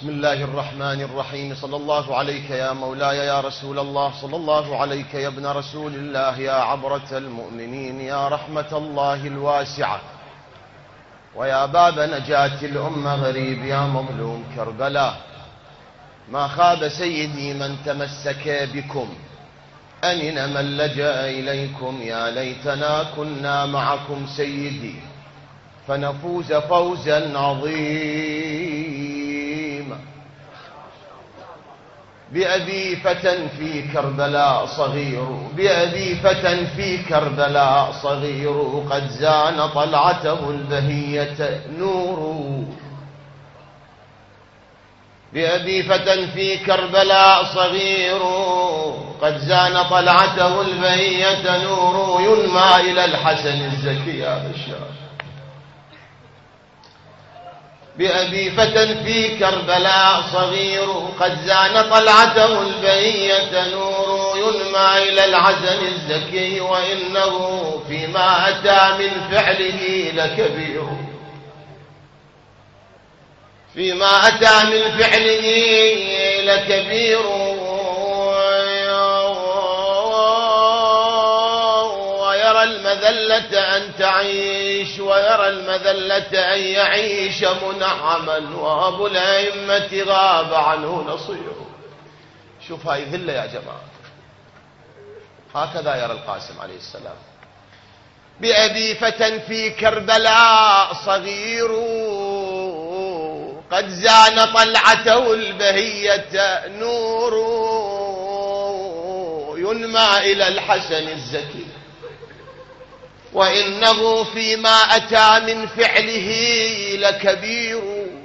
بسم الله الرحمن الرحيم. صلى الله عليك يا مولاي يا رسول الله، صلى الله عليك يا ابن رسول الله، يا عبرة المؤمنين، يا رحمة الله الواسعة، ويا باب نجاة الأمة غريب، يا مظلوم كربلاء. ما خاب سيدي من تمسك بكم، أنن من لجأ إليكم، يا ليتنا كنا معكم سيدي فنفوز فوزا عظيما. بأبي فتى في كربلاء صغير، بأبي فتى في كربلاء صغير، قد زان طلعته البهية نور. بأبي فتى في كربلاء صغير، قد زان طلعته البهية نور، ينمى إلى الحسن الزكي يا بشار. بأبي فتى في كربلاء صغير، قد زان طلعته البهية نور، ينمى إلى الحسن الزكي، وإنه فيما أتى من فعله لكبير. فيما أتى من فعله لكبير، ويرى المذلة أن تعيش، ويرى المذلة أن يعيش منعما، وأبو الأئمة غاب عنه نصيره. شوف هاي ذلة يا جماعة، هكذا يرى القاسم عليه السلام. بأبي فتى في كربلاء صغير، قد زان طلعته البهية نور، ينمى إلى الحسن الزكي، وإنه فيما أتى من فعله لكبير.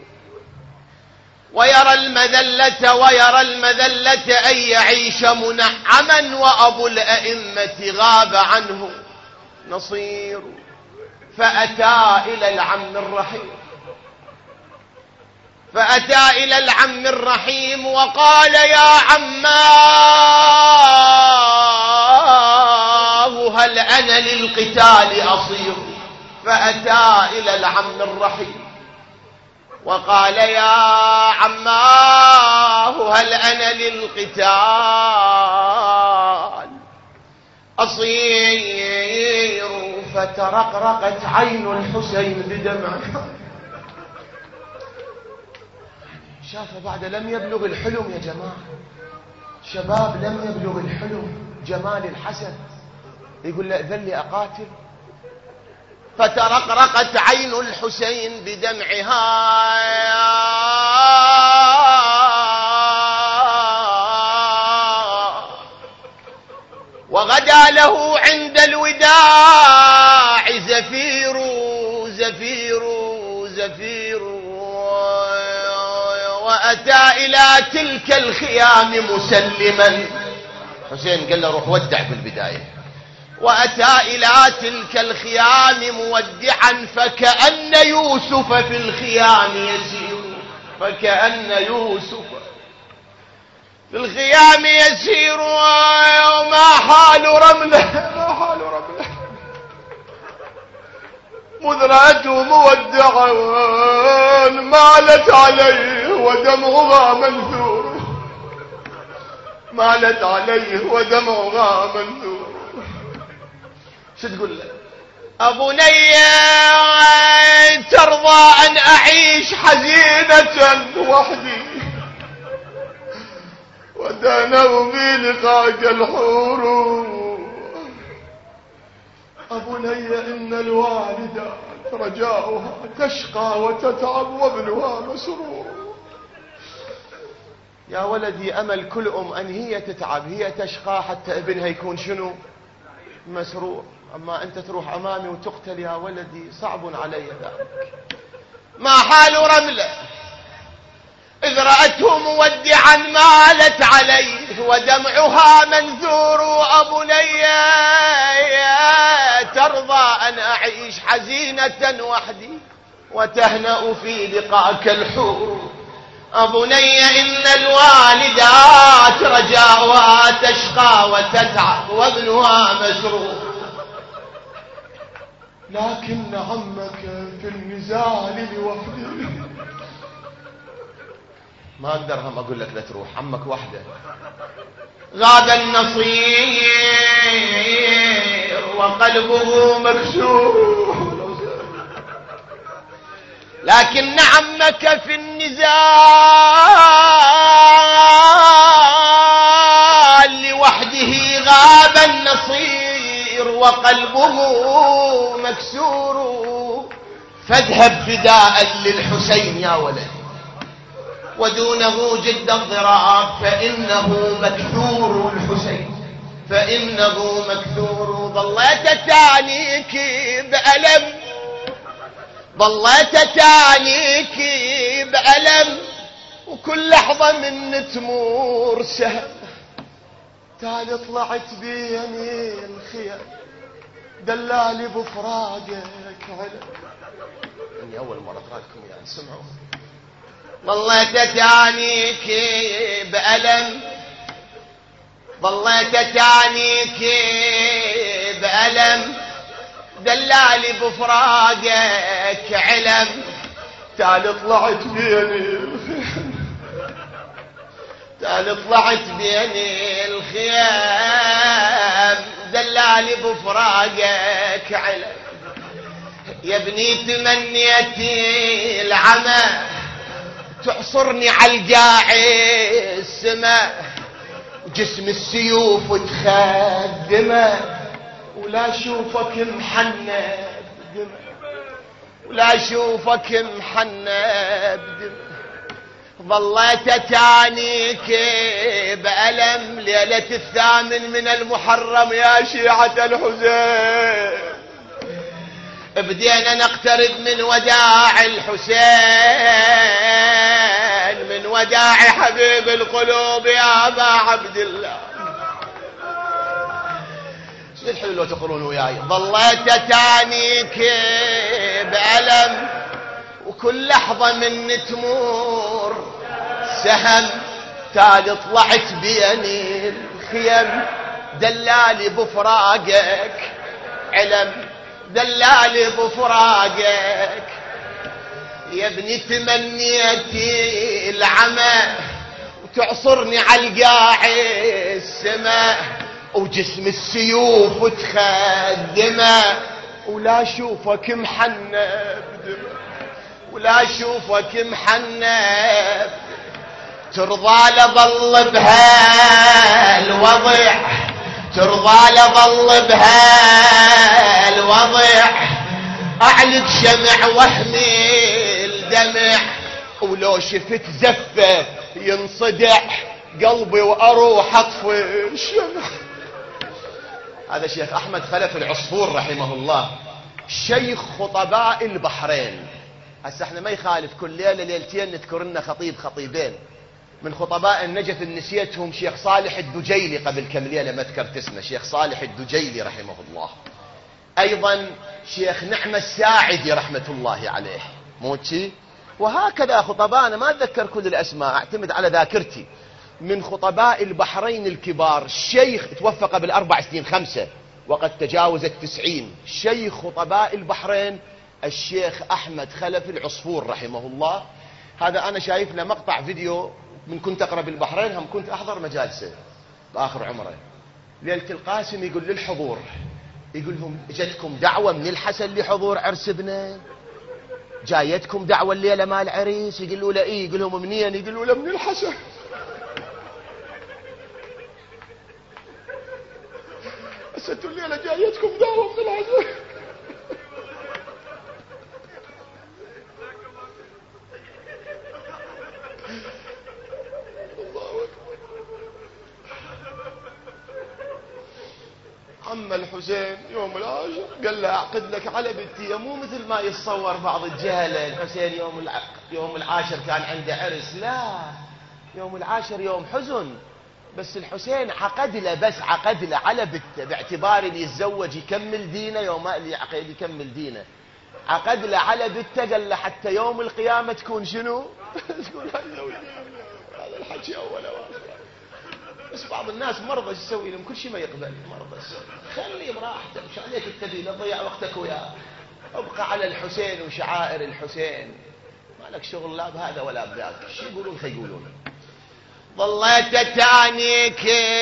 ويرى المذلة أن يعيش منعما، وأبو الأئمة غاب عنه نصير. فأتى إلى العم الرحيم، فأتى إلى العم الرحيم وقال يا عماه هل أنا للقتال أصير. فأتى إلى العم الرحيم وقال يا عماه هل أنا للقتال أصير. فترقرقت عين الحسين بدمعها. شاف بعد لم يبلغ الحلم يا جماعة، شباب لم يبلغ الحلم جمال الحسن، يقول له اذن لي أقاتل. فترقرقت عين الحسين بدمعها، وغدا له عند الوداع زفير زفير زفير. وأتى إلى تلك الخيام مسلما. حسين قال له روح ودع بالبداية. وأتى إلى تلك الخيام مودعا، فكأن يوسف في الخيام يسير، فكأن يوسف في الخيام يسير. وما حال رمله، ما حال رمله مذ رأته مودعا مالت عليه ودمعها منثور، مالت عليه ودمعها منثور. شو تقول له؟ أبني ترضى أن أعيش حزينة وحدي، ودانوا بي لقاك الحور. أبني إن الوالدة رجاؤها تشقى وتتعب، وابنها مسرور. يا ولدي أمل كل أن هي تتعب، هي تشقى حتى ابنها يكون شنو؟ مسرور. أما أنت تروح أمامي وتقتل يا ولدي صعب علي ذلك. ما حال رملة إذ رأته مودعا مالت عليه ودمعها منثور. أبني ترضى أن أعيش حزينة وحدي وتهنأ في لقاك الحور. أبني إن الوالدات رجاؤها تشقى وتتعب، وابنها مسرور. لكن عمك في النزال لوحده، ما أقدر هم أقول لك لا تروح، عمك وحده. غاب النصير وقلبه مكسور، لكن عمك في النزال لوحده. غاب النصير وقلبه مكسور، فاذهب فداء للحسين يا ولد، ودونه جد الضراب، فإنه مكثور الحسين، فإنه مكثور. ظليت تعنيك بألم، ظليت تعنيك بألم، وكل لحظة من تمور سهل. تالي طلعت بيني الخيام، دلالي بفراقك علم. اني اول مرة اقرألكم يعني سمعوا. ظليت تعنيك بألم، ظليت تعنيك بألم، دلالي بفراقك علم. تعال طلعت بيني، تعال طلعت بيني الخيام، دلالي بفراقك علم. يا ابني تمنيتي العمى تعصرني عالقاع السماء، جسم السيوف تخدمه، ولا اشوفك محنى بدمع، ولا اشوفك محنى بدمع. ظليت تعنيك بألم ليلة 8 من المحرم يا شيعة الحسين. بدينا نقترب من وداع الحسين، من وداع حبيب القلوب يا أبا عبد الله. شو الحلو لو تقولون وياي. ظليت تعنيك بألم، وكل لحظة من تمور سهم. تالي طلعت بيني الخيم، دلالي بفراقك علم، دلالي بفراقك. يا ابني تمنيتي العمى وتعصرني عالقاع السماء، وجسم السيوف تخدمه، ولا اشوفك محنى بدمع، ولا اشوفك محنى. ترضى لظل بهالوضع، ترضى لظل بهالوضع، اعلق شمع وهمي الدمع، ولو شفت زفه ينصدع قلبي واروح اطفي الشمع. هذا شيخ احمد خلف العصفور رحمه الله، شيخ خطباء البحرين. هسه احنا ما يخالف كل ليله ليلتين نذكر لنا خطيب خطيبين من خطباء النجف. نسيتهم شيخ صالح الدجيلي قبل كم ليله ما ذكرت اسمه، شيخ صالح الدجيلي رحمه الله. ايضا شيخ نعمة الساعدي رحمه الله عليه، موتشي. وهكذا خطباء، انا ما اتذكر كل الاسماء، اعتمد على ذاكرتي. من خطباء البحرين الكبار، الشيخ توفى قبل 4 سنين 5 وقد تجاوزت 90. شيخ خطباء البحرين الشيخ احمد خلف العصفور رحمه الله. هذا انا شايف له مقطع فيديو من كنت اقرب البحرين، هم كنت احضر مجالسه باخر عمره. ليله القاسم يقول للحضور، يقول لهم اجتكم دعوه من الحسن لحضور عرس ابنه؟ جايتكم دعوه الليله مال عريس؟ يقولوا له ايه. يقول لهم منين؟ يقولوا له من الحسن. انتوا الليله جايتكم دعوه من الحسن. عم الحسين يوم العاشر قال له اعقد لك على بنتي، مو مثل ما يتصور بعض الجهله. الحسين يوم العاشر كان عنده عرس، لا، يوم العاشر يوم حزن. بس الحسين عقد له، بس عقد له على بنته باعتبار اللي يتزوج يكمل دينه، يوم اللي يعقد يكمل دينه. عقد له على بنته، قال له حتى يوم القيامه تكون شنو؟ تكون هذا الحكي اول واخر. بس بعض الناس مرضى ايش تسوي لهم؟ كل شيء ما يقبل، مرضى. خليه براحته، مش عليك تبي لا تضيع وقتك وياه. ابقى على الحسين وشعائر الحسين، ما ما لك شغل لا بهذا ولا بذاك، شو يقولون خيقولون. ظليت تانيك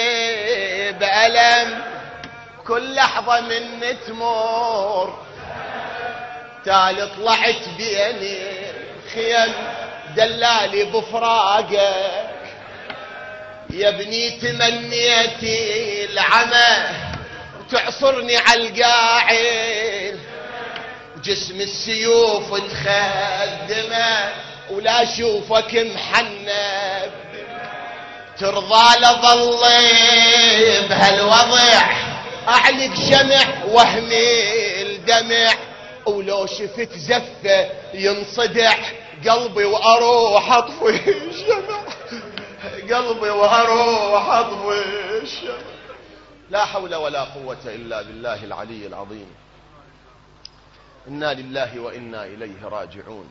بألم كل لحظة من تمر، تالي طلعت بيني خيم دلالي بفراقك، يا ابني تمنيتي العمى وتعصرني عالقاعد، جسم السيوف تخدمه ولا اشوفك محنب، ترضى لظلي بهالوضع اعلق شمع وهمي الدمع، ولو شفت زفه ينصدع قلبي واروح اطفي الشمع، قلبي واروح اطفي الشمع. لا حول ولا قوة الا بالله العلي العظيم. انا لله وانا اليه راجعون.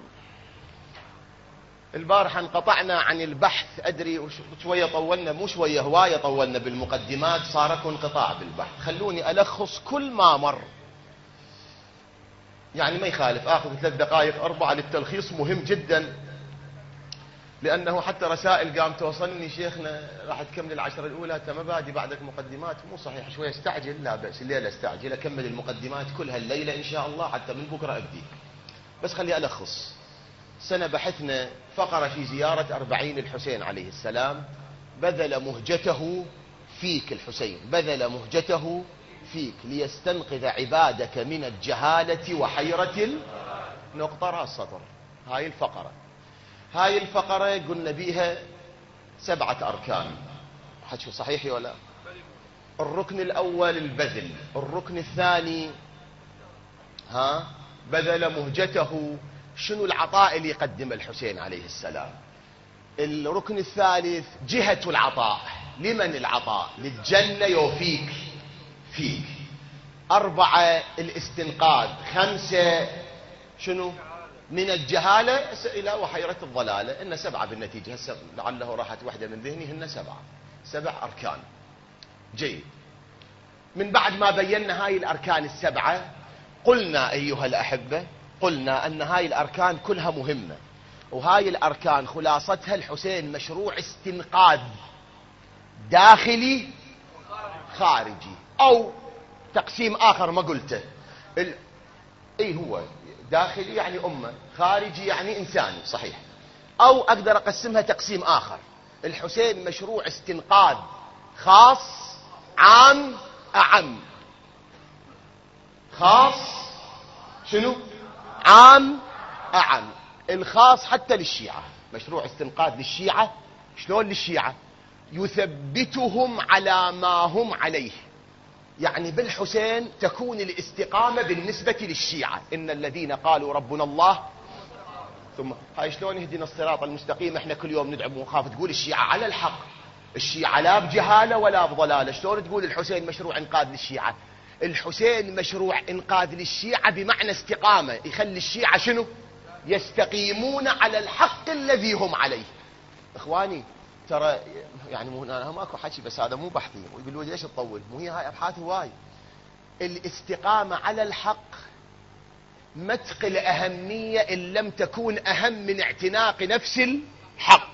البارحة انقطعنا عن البحث، ادري شوية طولنا، مو شوية هواية طولنا بالمقدمات، صار اكو انقطاع بالبحث. خلوني الخص كل ما مر، يعني ما يخالف اخذ 3 دقائق 4 للتلخيص، مهم جدا، لانه حتى رسائل قام توصلني شيخنا راح تكمل ال10 الأولى، انت ما بادي بعدك مقدمات. مو صحيح، شوية استعجل، لا بأس، الليلة استعجل اكمل المقدمات كلها الليلة ان شاء الله، حتى من بكرة ابدي. بس خلي الخص. سنة بحثنا فقرة في زيارة 40 الحسين عليه السلام، بذل مهجته فيك الحسين، بذل مهجته فيك ليستنقذ عبادك من الجهالة وحيرة نقطة راس سطر. هاي الفقرة، هاي الفقرة قلنا بيها 7 أركان. حكي صحيح ولا؟ الركن الأول البذل، الركن الثاني بذل مهجته، شنو العطاء اللي يقدم الحسين عليه السلام. الركن الثالث جهة العطاء، لمن العطاء؟ للجنة يوفيك فيك. 4 الاستنقاذ. 5 شنو؟ من الجهالة إلى وحيرة الضلالة. إن 7 بالنتيجة، هسه لعله راحت واحدة من ذهني، هن 7 أركان. جيد. من بعد ما بينا هاي الأركان ال7، قلنا أيها الأحبة، قلنا أن هاي الأركان كلها مهمة، وهاي الأركان خلاصتها الحسين مشروع استنقاذ داخلي خارجي، أو تقسيم آخر ما قلته. هو داخلي يعني أمة، خارجي يعني إنساني، صحيح. أو أقدر أقسمها تقسيم آخر، الحسين مشروع استنقاذ خاص عام أعم. خاص شنو؟ عام أعم. الخاص حتى للشيعة، مشروع استنقاذ للشيعة. شلون للشيعة؟ يثبتهم على ما هم عليه، يعني بالحسين تكون الاستقامة بالنسبة للشيعة. إن الذين قالوا ربنا الله ثم هاي شلون يهدينا الصراط المستقيم. احنا كل يوم ندعم ونخاف، تقول الشيعة على الحق، الشيعة لا بجهالة ولا بضلالة. شلون تقول الحسين مشروع انقاذ للشيعة؟ الحسين مشروع انقاذ للشيعة بمعنى استقامة، يخلي الشيعة شنو؟ يستقيمون على الحق الذي هم عليه. اخواني ترى يعني مو انا ماكو حكي، بس هذا مو بحثي، ويقولوا لي ليش تطول؟ مو هي هاي ابحاث هواي. الاستقامة على الحق ما تقل اهمية ان لم تكون اهم من اعتناق نفس الحق.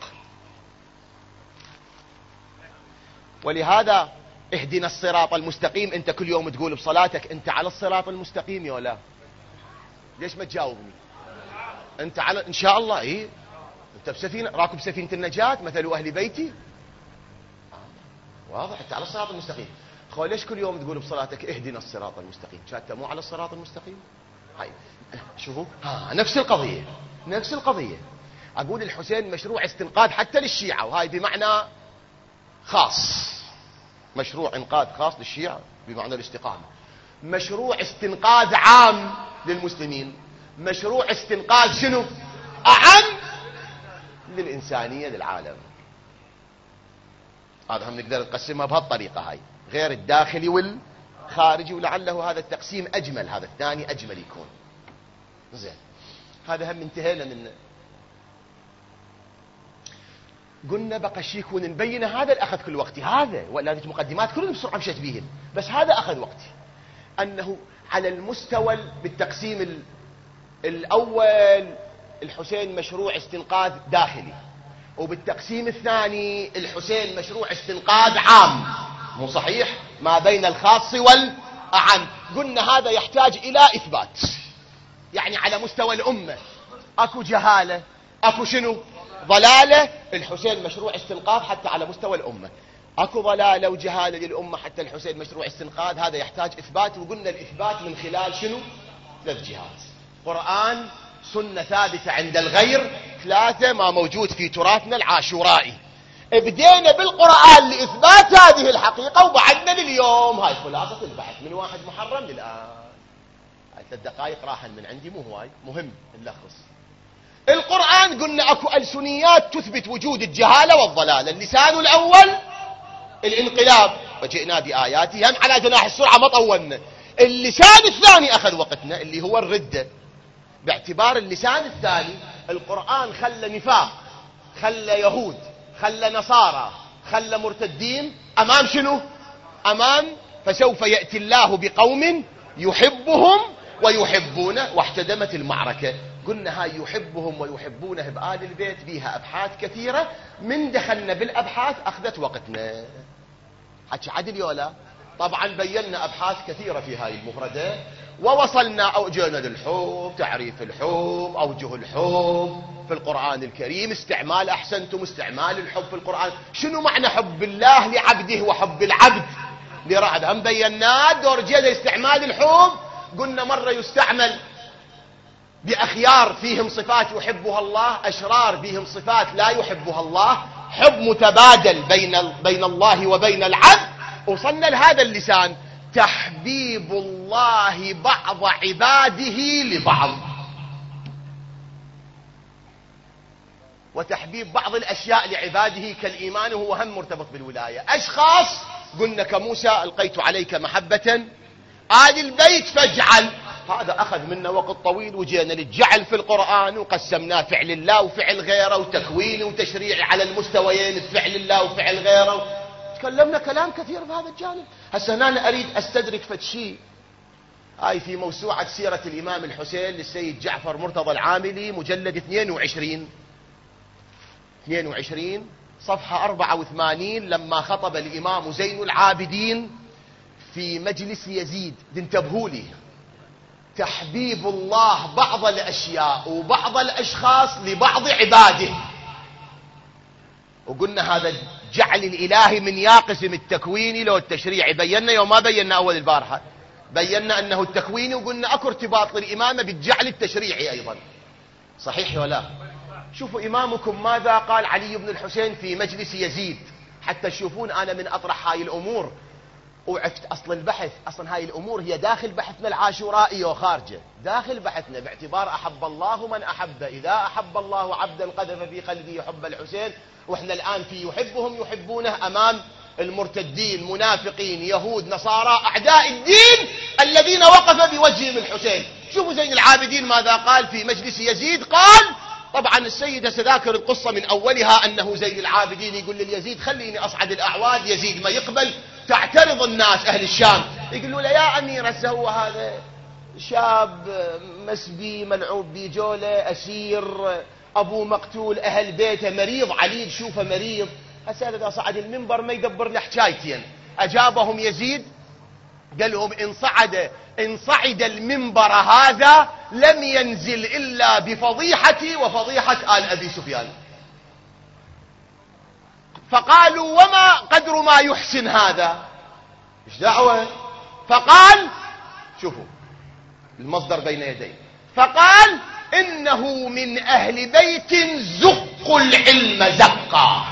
ولهذا اهدنا الصراط المستقيم، انت كل يوم تقول بصلاتك انت على الصراط المستقيم يا ولا؟ ليش ما تجاوبني؟ انت على ان شاء الله. انت بسفينة، راكب سفينة النجاة مثل اهل بيتي. واضح انت على الصراط المستقيم. اخوي ليش كل يوم تقول بصلاتك اهدنا الصراط المستقيم؟ انت مو على الصراط المستقيم. هاي شوفوا نفس القضية، نفس القضية. اقول الحسين مشروع استنقاذ حتى للشيعة، وهاي بمعنى خاص، مشروع انقاذ خاص للشيعة بمعنى الاستقامة. مشروع استنقاذ عام للمسلمين. مشروع استنقاذ شنو؟ أعم للإنسانية للعالم. هذا هم نقدر نقسمها بهالطريقة هاي، غير الداخلي والخارجي، ولعله هذا التقسيم أجمل، هذا الثاني أجمل يكون. زين، هذا هم انتهينا منه. قلنا بقى شيء يكون نبين، هذا اللي أخذ كل وقتي، هذا ولا هذه مقدمات كلهم بسرعة مشيت بيهن، بس هذا أخذ وقتي. أنه على المستوى بالتقسيم الأول الحسين مشروع استنقاذ داخلي، وبالتقسيم الثاني الحسين مشروع استنقاذ عام، مو صحيح؟ ما بين الخاص والأعم. قلنا هذا يحتاج إلى إثبات، يعني على مستوى الأمة أكو جهالة، أكو شنو؟ ضلالة. الحسين مشروع استنقاذ حتى على مستوى الأمة. أكو ضلالة وجهالة للأمة حتى الحسين مشروع استنقاذ، هذا يحتاج إثبات. وقلنا الإثبات من خلال شنو؟ 3 جهات: قرآن، سنة ثابتة عند الغير، 3 ما موجود في تراثنا العاشورائي. بدينا بالقرآن لإثبات هذه الحقيقة، وبعدنا لليوم. هاي خلاصة البحث من 1 محرم للآن. هاي 3 دقائق راحا من عندي، مو هواي مهم نلخص. القرآن قلنا أكو ألسنيات تثبت وجود الجهالة والضلالة. اللسان الأول الانقلاب، وجئنا بآياته، هم على جناح السرعة ما طولنا. اللسان الثاني أخذ وقتنا، اللي هو الردة. باعتبار اللسان الثاني القرآن خلى نفاق، خلى يهود، خلى نصارى، خلى مرتدين أمام شنو؟ أمام فسوف يأتي الله بقوم يحبهم ويحبونه، واحتدمت المعركة. قلنا هاي يحبهم ويحبونه بآل البيت بيها أبحاث كثيرة، من دخلنا بالأبحاث أخذت وقتنا. حكي عدل ولا؟ طبعا بينا أبحاث كثيرة في هاي المفردة، ووصلنا أوجهنا للحب، تعريف الحب، أوجه الحب في القرآن الكريم، استعمال، أحسنتم، استعمال الحب في القرآن. شنو معنى حب الله لعبده وحب العبد لرعد؟ هم بينا دور جيدة استعمال الحب. قلنا مرة يستعمل بأخيار فيهم صفات يحبها الله، أشرار بهم صفات لا يحبها الله، حب متبادل بين الله وبين العبد. وصلنا لهذا اللسان: تحبيب الله بعض عباده لبعض، وتحبيب بعض الأشياء لعباده كالإيمان، وهو هم مرتبط بالولاية. أشخاص قلنا كموسى: ألقيت عليك محبة آل البيت فاجعل. هذا أخذ منا وقت طويل، وجينا للجعل في القرآن وقسمناه فعل الله وفعل غيره، وتكويني وتشريعي على المستويين، فعل الله وفعل غيره. تكلمنا كلام كثير في هذا الجانب. هسه هنا أنا أريد أستدرك فشي. هاي في موسوعة سيرة الإمام الحسين للسيد جعفر مرتضى العاملي، مجلد 22 صفحة 84، لما خطب الإمام زين العابدين في مجلس يزيد. انتبهوا لي: تحبيب الله بعض الأشياء وبعض الأشخاص لبعض عباده. وقلنا هذا الجعل الإلهي من ياقسم التكويني لو التشريعي. بينا يوم ما بينا أول البارحة، بينا أنه التكويني، وقلنا أكو ارتباط للإمامة بالجعل التشريعي أيضا. صحيح ولا؟ شوفوا إمامكم ماذا قال علي بن الحسين في مجلس يزيد، حتى تشوفون أنا من أطرح هاي الأمور وعفت أصل البحث. أصلا هاي الأمور هي داخل بحثنا العاشورائي وخارجه، داخل بحثنا، باعتبار أحب الله من أحب. إذا أحب الله عبدا قذف في قلبه حب الحسين. وإحنا الآن في يحبهم يحبونه أمام المرتدين، منافقين، يهود، نصارى، أعداء الدين الذين وقف بوجههم الحسين. شوفوا زين العابدين ماذا قال في مجلس يزيد. قال، طبعا السيدة سذاكر القصة من أولها، أنه زين العابدين يقول لليزيد: خليني أصعد الأعواد. يزيد ما يقبل، تعترض الناس أهل الشام، يقولوا له: يا أمير، هو هذا شاب مسبي ملعوب بجولة، أسير، أبو مقتول، أهل بيته، مريض عليل، شوفه مريض. هسه إذا صعد المنبر ما يدبر له حكايتين. أجابهم يزيد قال لهم: إن صعد المنبر هذا لم ينزل إلا بفضيحتي وفضيحة آل أبي سفيان. فقالوا: وما قدر ما يحسن هذا؟ إيش دعوة؟ فقال، شوفوا المصدر بين يدي، فقال: إنه من أهل بيت زقوا العلم زقا.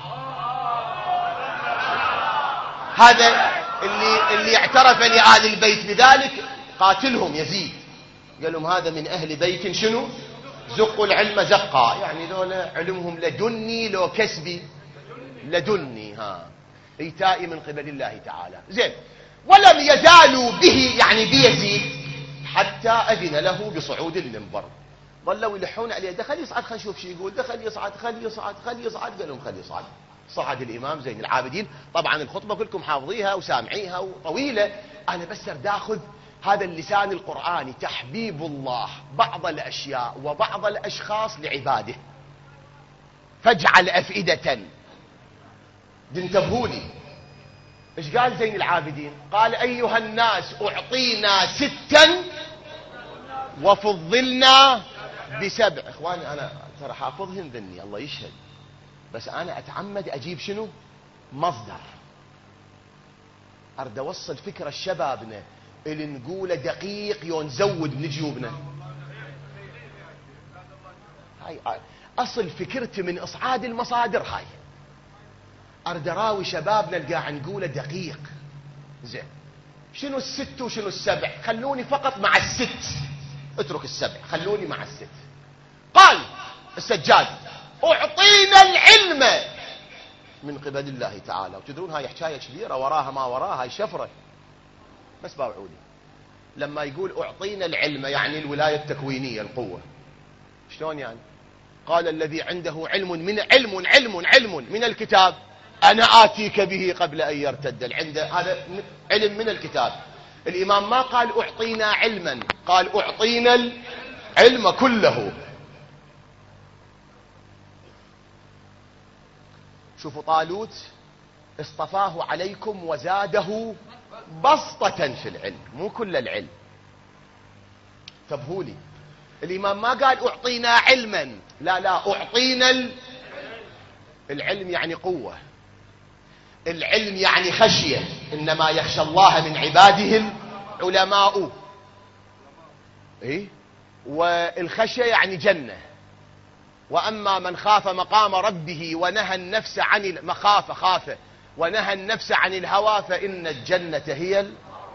هذا اللي اعترف لآل البيت بذلك قاتلهم يزيد، قال لهم هذا من أهل بيت شنو؟ زقوا العلم زقا، يعني ذولا علمهم لدني لو كسبي لدني، إيتائي من قبل الله تعالى. زين، ولم يزالوا به، يعني بيزيد، حتى أذن له بصعود المنبر. ظلوا يلحون عليه: دخل يصعد، خل نشوف شو يقول، دخل يصعد، خل يصعد، خل يصعد. قال لهم: خل يصعد. صعد الإمام زين العابدين. طبعا الخطبة كلكم حافظيها وسامعيها وطويلة، أنا بس أريد أخذ هذا اللسان القرآني تحبيب الله بعض الأشياء وبعض الأشخاص لعباده. فاجعل أفئدة. انتبهوا لي ايش قال زين العابدين؟ قال أيها الناس أعطينا 6 وفضلنا ب7. اخواني انا ترى حافظهم ذني الله يشهد، بس انا اتعمد اجيب شنو؟ مصدر. ارد اوصل فكرة شبابنا اللي نقوله دقيق يون نزود من جيوبنا. هاي اصل فكرتي من اصعاد المصادر. هاي ارد اراوي شبابنا اللي قاعد نقوله دقيق. زين شنو 6 وشنو 7؟ خلوني فقط مع 6، اترك 7 خلوني مع 6. قال السجاد اعطينا العلم من قبل الله تعالى. وتدرون هاي حكاية كبيرة وراها ما وراها، هاي شفرة. بس باوعوني لما يقول اعطينا العلم يعني الولاية التكوينية القوة. شلون يعني؟ قال الذي عنده علم من الكتاب انا آتيك به قبل ان يرتد. هذا علم من الكتاب. الامام ما قال اعطينا علما، قال اعطينا العلم كله. شوفوا طالوت اصطفاه عليكم وزاده بسطة في العلم، مو كل العلم. انتبهوا لي، الامام ما قال اعطينا علما، لا اعطينا العلم يعني قوة، العلم يعني خشية، انما يخشى الله من عباده العلماء. والخشية يعني جنة. واما من خاف مقام ربه ونهى النفس عن المخافة ونهى النفس عن الهوى فإن الجنة هي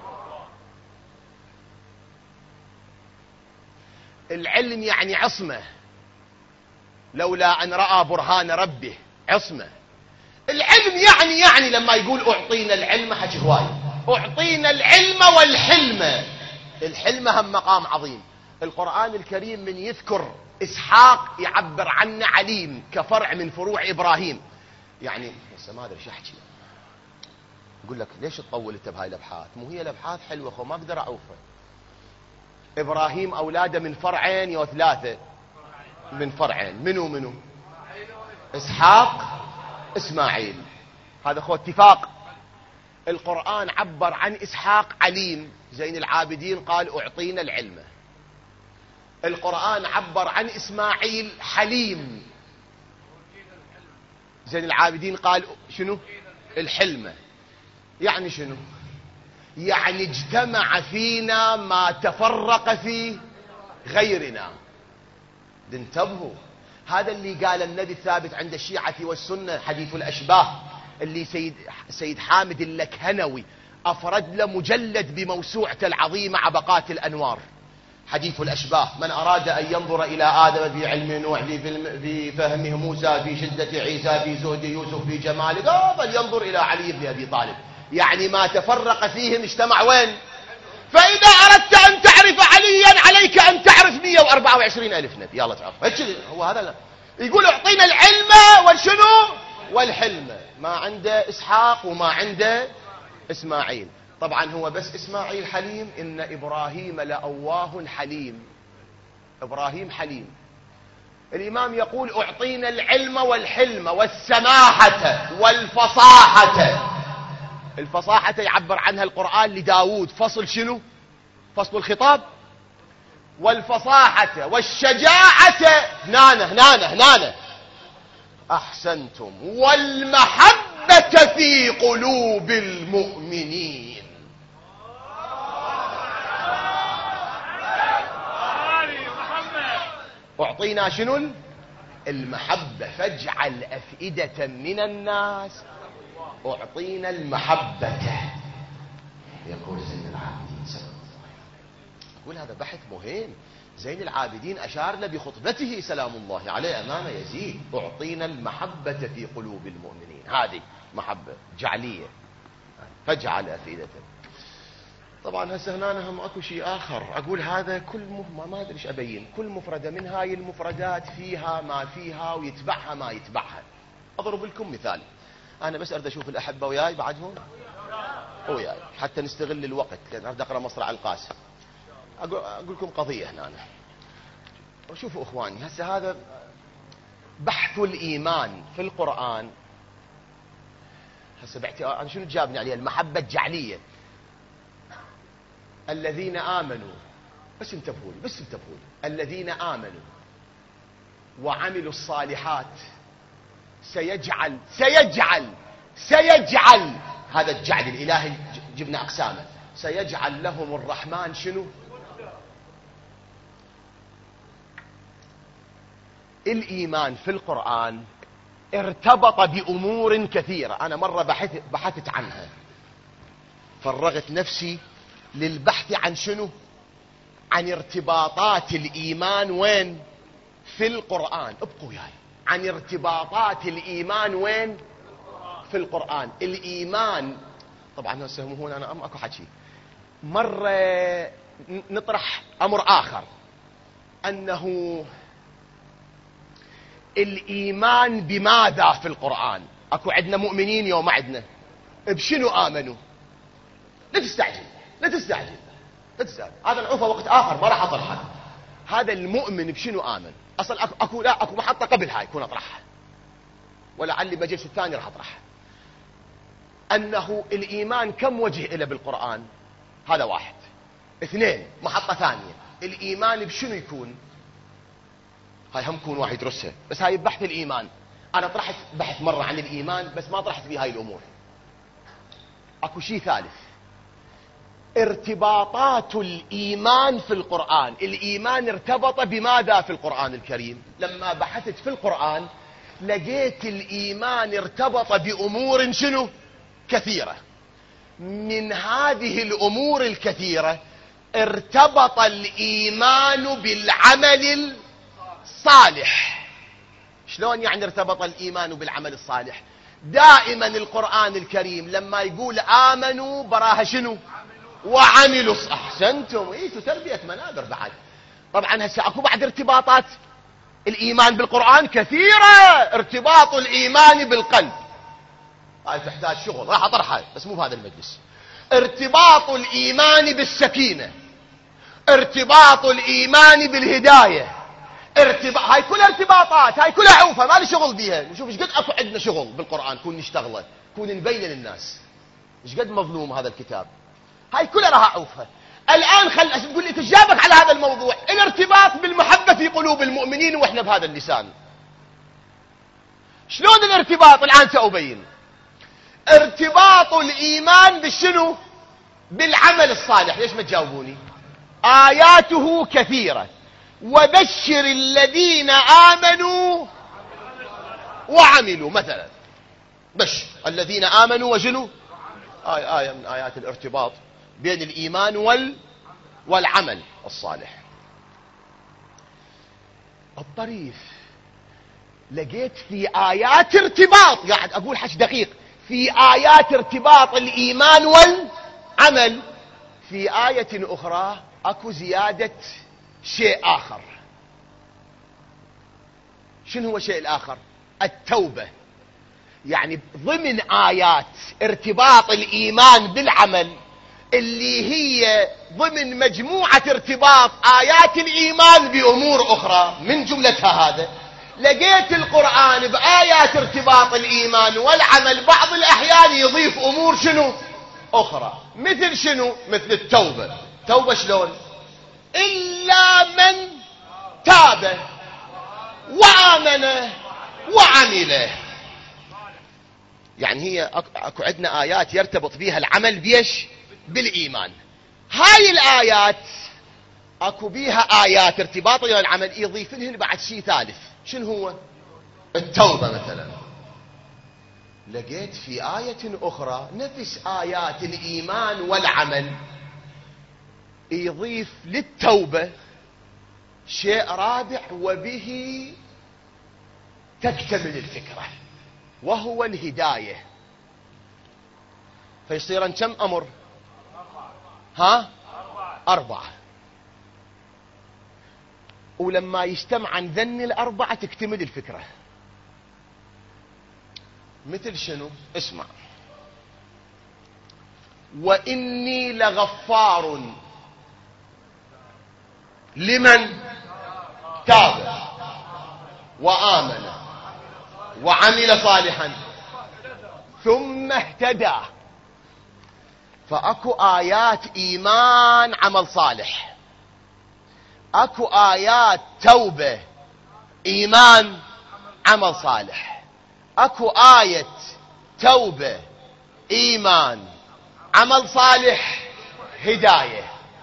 العلم يعني عصمة، لولا أن رأى برهان ربه عصمة. العلم يعني لما يقول أعطينا العلم حكي هواي، أعطينا العلم والحلم. الحلم هم مقام عظيم. القرآن الكريم من يذكر إسحاق يعبر عنه عليم كفرع من فروع إبراهيم. يعني هسه ما أدري شو أحكي، يقول لك ليش تطول انت بهاي الابحاث؟ مو هي الابحاث حلوه خو ما اقدر اعوفها. ابراهيم اولاده من فرعين يو 3 من فرعين، منو؟ اسحاق اسماعيل. هذا خو اتفاق. القرآن عبر عن اسحاق عليم، زين العابدين قال اعطينا العلم. القرآن عبر عن اسماعيل حليم، زين العابدين قال شنو؟ الحلم. يعني شنو؟ يعني اجتمع فينا ما تفرق في غيرنا. انتبهوا، هذا اللي قال النبي الثابت عند الشيعة والسنة، حديث الأشباه اللي سيد حامد اللكهنوي أفرد له مجلد بموسوعته العظيمة عبقات الأنوار. حديث الأشباه، من أراد أن ينظر إلى آدم في علم نوح، في فهمه موسى، في شدة عيسى، في زهد يوسف، في جماله، فلينظر إلى علي بن أبي طالب. يعني ما تفرق فيهم اجتمع وين؟ فإذا أردت أن تعرف عليا عليك أن تعرف 124 ألف نبي. يلا تعرف. هو هذا لا. يقول اعطينا العلم والشنو والحلم. ما عنده إسحاق وما عنده إسماعيل. طبعا هو بس إسماعيل حليم، إن إبراهيم لأواه حليم. إبراهيم حليم. الإمام يقول اعطينا العلم والحلم والسماحة والفصاحة. الفصاحة يعبر عنها القرآن لداود، فصل شنو؟ فصل الخطاب. والفصاحة والشجاعة هنانة أحسنتم. والمحبة في قلوب المؤمنين. أعطينا شنو؟ المحبة. فاجعل أفئدة من الناس. أعطينا المحبة. يقول زين العابدين سلام الله. أقول هذا بحث مهم. زين العابدين أشار له بخطبته سلام الله عليه أمام يزيد، أعطينا المحبة في قلوب المؤمنين. هذه محبة جعلية. فاجعل أفئدة. طبعا هسه هنا هم اكو شيء آخر أقول. هذا كل ما أدري إيش أبين. كل مفردة من هاي المفردات فيها ما فيها ويتبعها ما يتبعها. أضرب لكم مثال. أنا بس أريد أشوف الأحبة وياي بعدهم. ابقوا وياي حتى نستغل الوقت، لان اريد اقرا مصرع القاسم. اقول لكم قضيه هنا. شوفوا اخواني، هسه هذا بحث الايمان في القران. هسه انا شنو جابني عليها؟ المحبه الجعليه. الذين امنوا، بس انتبهوا لي، بس انتبهوا لي. الذين امنوا وعملوا الصالحات سيجعل هذا الجعل الالهي، جبنا اقسامه. سيجعل لهم الرحمن شنو؟ الإيمان في القرآن ارتبط بأمور كثيرة. أنا مرة بحثت عنها، فرغت نفسي للبحث عن شنو؟ عن ارتباطات الإيمان وين؟ في القرآن. ابقوا وياي. عن ارتباطات الإيمان وين؟ في القرآن. الإيمان طبعا هسه هون أنا أكو حكي. مرة نطرح أمر آخر، أنه الإيمان بماذا في القرآن؟ أكو عندنا مؤمنين يوم ما عندنا. بشنو آمنوا؟ لا تستعجل. هذا نعوفه وقت آخر ما راح أطرحه. هذا المؤمن بشنو آمن؟ أصلا أكو محطة قبل هاي يكون أطرحها، ولعلي مجلس الثاني راح أطرحها. أنه الإيمان كم وجه إلى بالقرآن؟ هذا واحد. اثنين، محطة ثانية، الإيمان بشنو يكون؟ هاي هم كون واحد يدرسها، بس هاي بحث الإيمان. أنا طرحت بحث مرة عن الإيمان بس ما طرحت فيه هاي الأمور. أكو شيء ثالث، ارتباطات الإيمان في القرآن. الإيمان ارتبط بماذا في القرآن الكريم؟ لما بحثت في القرآن لقيت الإيمان ارتبط بأمور شنو؟ كثيرة. من هذه الأمور الكثيرة ارتبط الإيمان بالعمل الصالح. شلون يعني ارتبط الإيمان بالعمل الصالح؟ دائما القرآن الكريم لما يقول آمنوا براها شنو؟ وعملوا. أحسنتم، إيتوا تربية منابر بعد. طبعا هسه أكو بعد ارتباطات الإيمان بالقرآن كثيرة. ارتباط الإيمان بالقلب هاي تحتاج شغل، راح أطرحها بس مو بهذا المجلس. ارتباط الإيمان بالسكينة، ارتباط الإيمان بالهداية، هاي كلها ارتباطات، هاي كلها عوفة ما لي شغل بيها. نشوف ايش قد اكو عندنا شغل بالقرآن كون نشتغله، كون نبين للناس ايش قد مظلوم هذا الكتاب. هاي كلها راح اعوفها. الآن تقول لي تجابك على هذا الموضوع، الارتباط بالمحبة في قلوب المؤمنين واحنا بهذا اللسان. شلون الارتباط؟ الآن سأبين. ارتباط الإيمان بالشنو؟ بالعمل الصالح. ليش ما تجاوبوني؟ آياته كثيرة. وبشر الذين آمنوا وعملوا. مثلا بشر الذين آمنوا وجنوا، آية من آيات الارتباط بين الإيمان والعمل الصالح. الطريف لقيت في آيات ارتباط، قاعد أقول حش دقيق، في آيات ارتباط الإيمان والعمل. في آية أخرى أكو زيادة شيء آخر. شنو هو شيء الآخر؟ التوبة. يعني ضمن آيات ارتباط الإيمان بالعمل اللي هي ضمن مجموعة ارتباط آيات الإيمان بأمور أخرى من جملتها هذا، لقيت القرآن بآيات ارتباط الإيمان والعمل بعض الأحيان يضيف أمور شنو؟ أخرى. مثل شنو؟ مثل التوبة. توبة شلون؟ إلا من تاب وآمن وعمل. يعني هي اكو عندنا آيات يرتبط بها العمل بيش؟ بالإيمان. هاي الآيات اكو بيها آيات ارتباط العمل يضيف لهن بعد شيء ثالث. شنو هو؟ التوبة مثلا. لقيت في آية أخرى نفس آيات الإيمان والعمل يضيف للتوبة شيء رابع وبه تكتمل الفكرة، وهو الهداية. فيصير كم أمر؟ أربعة. ولما يجتمع عن ذن الأربعة تكتمل الفكرة. مثل شنو؟ اسمع. وإني لغفار لمن تاب وآمن وعمل صالحا ثم اهتدى. فأكو آيات إيمان عمل صالح، أكو آيات توبة إيمان عمل صالح، أكو آية توبة إيمان عمل صالح هداية.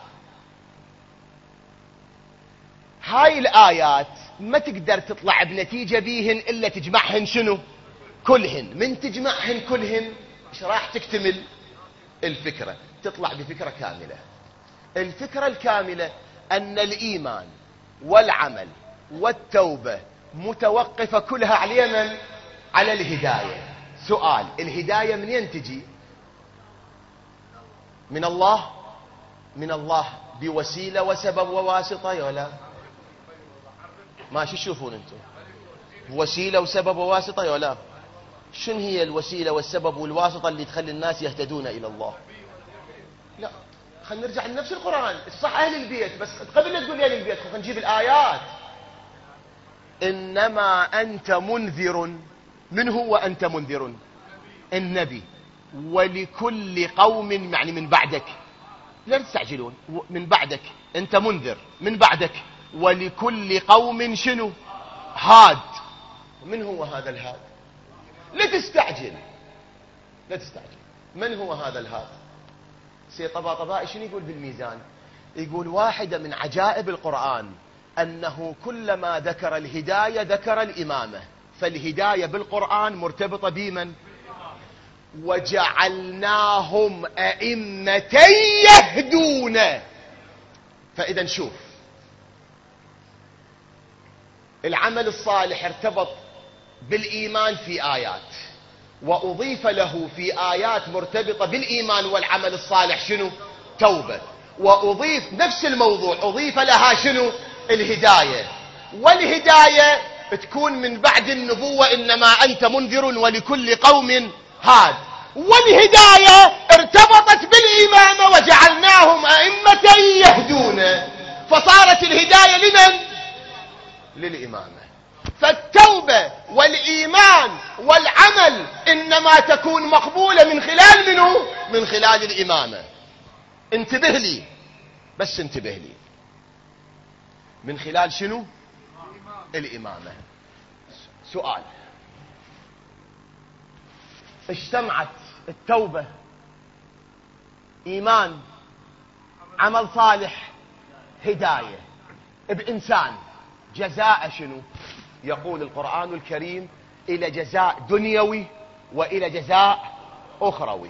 هاي الآيات ما تقدر تطلع بنتيجة بيهن إلا تجمعهن شنو؟ كلهن. من تجمعهن كلهن إيش راح تكتمل الفكرة؟ تطلع بفكرة كاملة. الفكرة الكاملة أن الإيمان والعمل والتوبة متوقفة كلها على من؟ على الهداية. سؤال: الهداية منين تجي؟ من الله؟ من الله بوسيلة وسبب وواسطة يا لا؟ ما شو تشوفون انتم؟ وسيلة وسبب وواسطة يا لا؟ شنو هي الوسيلة والسبب والواسطة اللي تخلي الناس يهتدون إلى الله؟ لا، خلينا نرجع لنفس القرآن. صح أهل البيت، بس قبل لا تقول لي أهل البيت خلينا نجيب الآيات. إنما أنت منذر. من هو أنت منذر؟ النبي. ولكل قوم، يعني من بعدك، لا تستعجلون، من بعدك أنت منذر، من بعدك ولكل قوم شنو؟ هاد. من هو هذا الهاد؟ لا تستعجل، لا تستعجل. من هو هذا الهاد؟ سي طباطبائي شنو يقول بالميزان؟ يقول واحدة من عجائب القرآن أنه كلما ذكر الهداية ذكر الإمامة. فالهداية بالقرآن مرتبطة بمن؟ وجعلناهم أئمة يهدون. فإذا نشوف العمل الصالح ارتبط بالإيمان في آيات، وأضيف له في آيات مرتبطة بالإيمان والعمل الصالح شنو؟ توبة. وأضيف نفس الموضوع أضيف لها شنو؟ الهداية. والهداية تكون من بعد النبوة، إنما أنت منذر ولكل قوم هاد. والهداية ارتبطت بالإمامة وجعلناهم أئمة يهدون. فصارت الهداية لمن؟ للإمامة. فالتوبة والإيمان والعمل إنما تكون مقبولة من خلال منه؟ من خلال الإمامة. انتبه لي، بس انتبه لي. من خلال شنو؟ الإمامة. سؤال: اجتمعت التوبة إيمان عمل صالح هداية بإنسان، جزاء شنو؟ يقول القرآن الكريم: إلى جزاء دنيوي وإلى جزاء أخروي.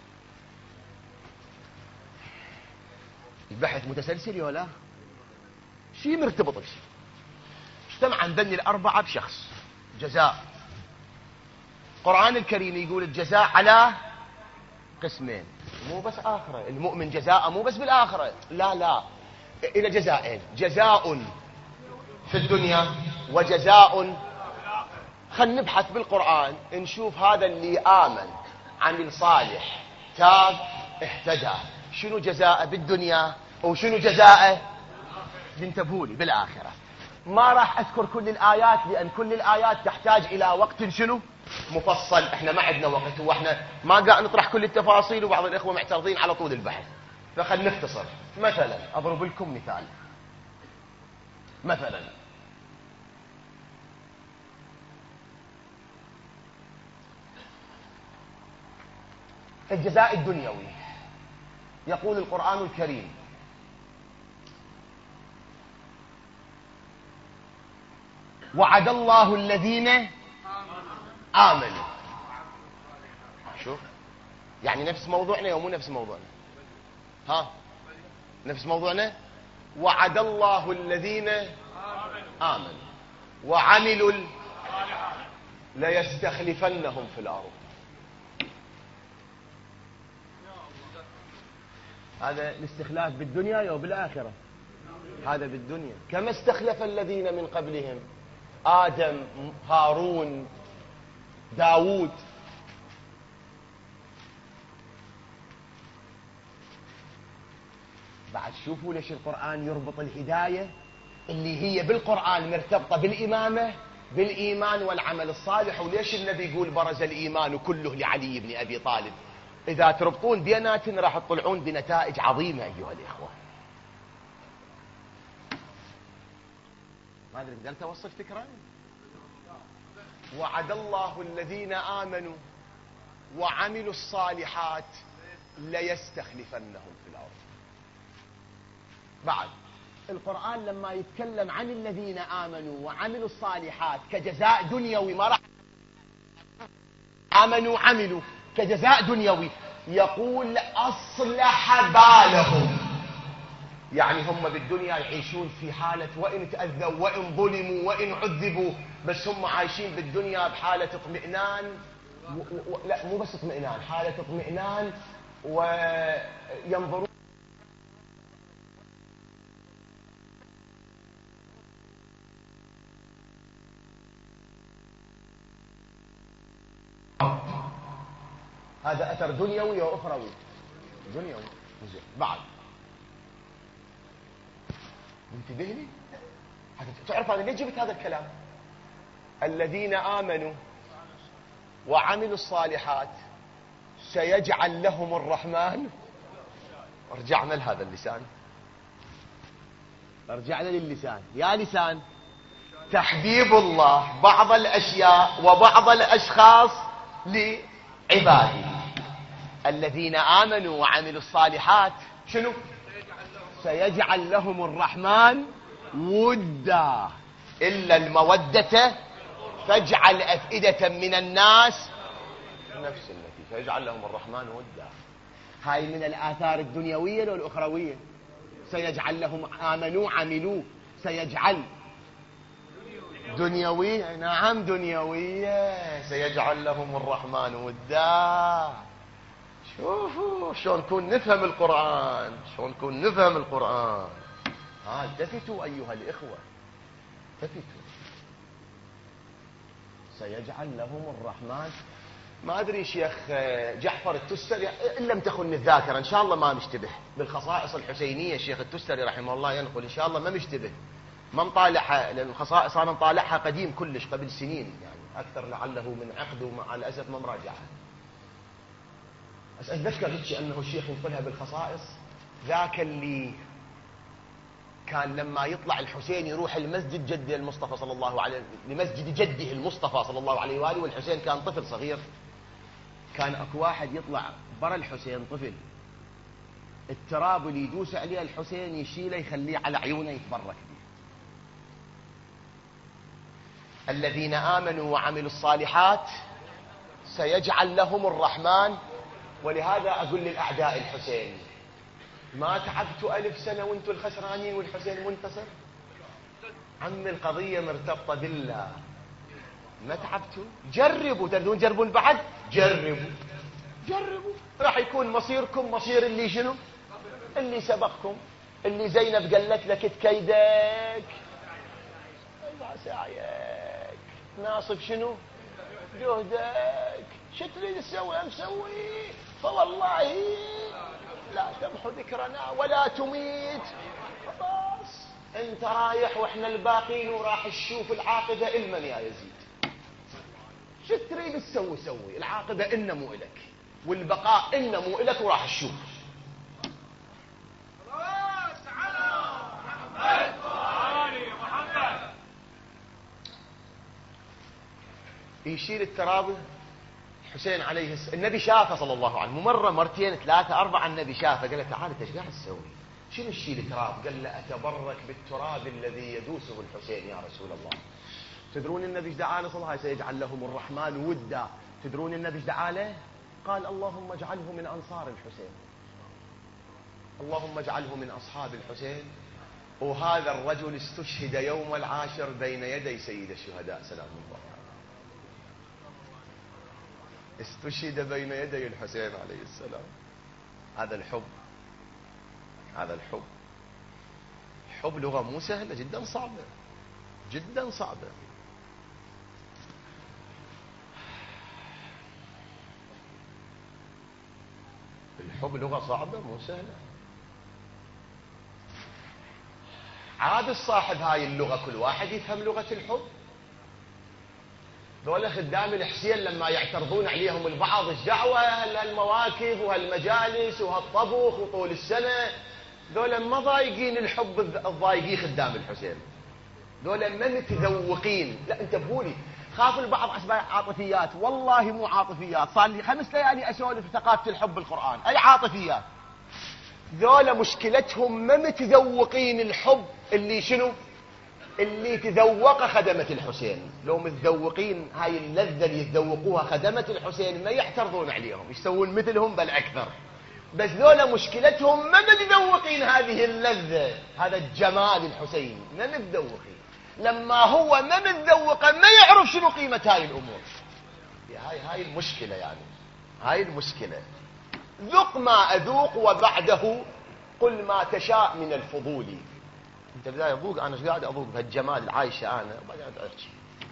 البحث متسلسل يا لا؟ شيء مرتبط بشيء. اجتمع عن ذني الأربعة بشخص، جزاء. القرآن الكريم يقول الجزاء على قسمين، مو بس آخرة. المؤمن جزاء مو بس بالآخرة، لا لا، إلى جزائين: جزاء في الدنيا وجزاء. خلينا نبحث بالقرآن نشوف هذا اللي آمن عمل صالح تاب اهتدى، شنو جزاءه بالدنيا وشنو جزاءه؟ انتبهوا لي، بالآخرة. ما راح أذكر كل الآيات لأن كل الآيات تحتاج إلى وقت شنو؟ مفصل. احنا ما عندنا وقت، واحنا ما قاعد نطرح كل التفاصيل، وبعض الإخوة معترضين على طول البحث. فخلنا نختصر. مثلا أضرب لكم مثال. مثلا الجزاء الدنيوي، يقول القرآن الكريم: وعد الله الذين آمنوا. شوف، يعني نفس موضوعنا يوم مو نفس موضوعنا؟ ها، نفس موضوعنا. وعد الله الذين آمنوا وعملوا ليستخلفنهم في الأرض. هذا الاستخلاف بالدنيا وبالآخرة. هذا بالدنيا، كما استخلف الذين من قبلهم: آدم، هارون، داود. عاد شوفوا ليش القرآن يربط الهداية اللي هي بالقرآن مرتبطة بالإمامة بالإيمان والعمل الصالح، وليش النبي يقول برز الإيمان كله لعلي بن أبي طالب. إذا تربطون بيناتن راح تطلعون بنتائج عظيمة أيها الإخوة. ما أدري قدرت أوصل فكرة. وعد الله الذين آمنوا وعملوا الصالحات ليستخلفنهم في الأرض. بعد القرآن لما يتكلم عن الذين آمنوا وعملوا الصالحات كجزاء دنيوي، ما راح آمنوا عملوا كجزاء دنيوي، يقول أصلح بالهم. يعني هم بالدنيا يعيشون في حالة وإن تأذوا وإن ظلموا وإن عذبوا، بس هم عايشين بالدنيا بحالة اطمئنان لا مو بس اطمئنان، حالة اطمئنان وينظرون هذا أثر دنيوي وأخروي. دنيوي بعد انتبهني، تعرف أنا ليه جبت هذا الكلام؟ الذين آمنوا وعملوا الصالحات سيجعل لهم الرحمن. رجعنا لهذا اللسان، رجعنا للسان. يا لسان تحبيب الله بعض الأشياء وبعض الأشخاص لعباده. الذين آمنوا وعملوا الصالحات شنو؟ سيجعل لهم الرحمن ودا إلا المودة فاجعل أفئدة من الناس نفس التي سيجعل لهم الرحمن ودا. هاي من الآثار الدنيوية والأخروية. سيجعل لهم آمنوا عملوا، سيجعل دنيوية، نعم دنيوية، سيجعل لهم الرحمن ودا. شوفوا شلون نكون نفهم القرآن، شلون نكون نفهم القرآن. التفتوا أيها الإخوة، التفتوا. سيجعل لهم الرحمن. ما أدري شيخ جعفر التستري إن لم تخن الذاكرة إن شاء الله ما مشتبه بالخصائص الحسينية. الشيخ التستري رحمه الله ينقل إن شاء الله ما مشتبه، ما مطالعها، لأن الخصائص أنا مطالعها قديم كلش قبل سنين يعني أكثر لعله من عقد، ومع الأسف ما مراجعها. بس أتذكر هيك أنه الشيخ ينقلها بالخصائص. ذاك اللي كان لما يطلع الحسين يروح المسجد جده المصطفى صلى الله عليه لمسجد جده المصطفى صلى الله عليه وآله، والحسين كان طفل صغير. كان اكو واحد يطلع برا الحسين طفل، التراب اللي يدوس عليه الحسين يشيله يخليه على عيونه يتبرك به. الذين آمنوا وعملوا الصالحات سيجعل لهم الرحمن. ولهذا أقول للأعداء الحسين ما تعبتوا 1000 سنة وانتوا الخسرانين والحسين منتصر. عم القضية مرتبطة بالله، ما تعبتوا. جربوا، تريدون تجربون بعد؟ جربوا جربوا، راح يكون مصيركم مصير اللي شنو؟ اللي سبقكم. اللي زينب قالت لك تكيدك الله سعيك، ناصب شنو؟ جهدك، شو تريد تسوي؟ مسوي، فوالله لا تمحو ذكرنا ولا تميت. خلاص انت رايح واحنا الباقين، وراح تشوف العاقبة المن يا يزيد. شو تريد تسوي؟ سوي، العاقبة إن مو إلك، والبقاء إن مو إلك، وراح تشوف. يشيل التراب الحسين عليه السلام. النبي شافه صلى الله عليه وسلم مرة مرتين ثلاثة أربعة. النبي شافه قال له تعال انت ايش قاعد تسوي؟ شنو تشيل تراب؟ قال له أتبرك بالتراب الذي يدوسه الحسين يا رسول الله. تدرون النبي ايش دعا له صلى الله عليه وسلم؟ سيجعل لهم الرحمن ودا. تدرون النبي ايش دعا له؟ قال اللهم اجعله من أنصار الحسين، اللهم اجعله من أصحاب الحسين. وهذا الرجل استشهد يوم العاشر بين يدي سيد الشهداء سلام الله، استشهد بين يدي الحسين عليه السلام. هذا الحب، هذا الحب. الحب لغة مو سهلة، جدا صعبة، جدا صعبة. الحب لغة صعبة مو سهلة. عاد الصاحب هاي اللغة كل واحد يفهم لغة الحب. ذولا خدام الحسين لما يعترضون عليهم البعض ايش دعوة هالمواكب وهالمجالس وهالطبخ وطول السنة، ذولا ما ضايقين الحب الضايقين خدام الحسين، ذولا ما متذوقين. لا انتبهوا لي، خاف البعض اسماء عاطفيات، والله مو عاطفيات، صار لي 5 ليالي اسولف في ثقافة الحب بالقرآن، اي عاطفيات؟ ذولا مشكلتهم ما متذوقين الحب اللي شنو؟ اللي تذوق خدمة الحسين. لو متذوقين هاي اللذة اللي يتذوقوها خدمة الحسين ما يعترضون عليهم، يسوون مثلهم بل أكثر. بس ذولا مشكلتهم ما متذوقين هذه اللذة، هذا الجمال الحسين ما متذوقين. لما هو ما متذوقه ما يعرف شنو قيمة هاي الأمور. هاي المشكلة يعني، هاي المشكلة. ذق ما أذوق وبعده قل ما تشاء من الفضول. انت بداية اذوق، انا قاعد اذوق بهالجمال عايشه انا، وبعدين احكي.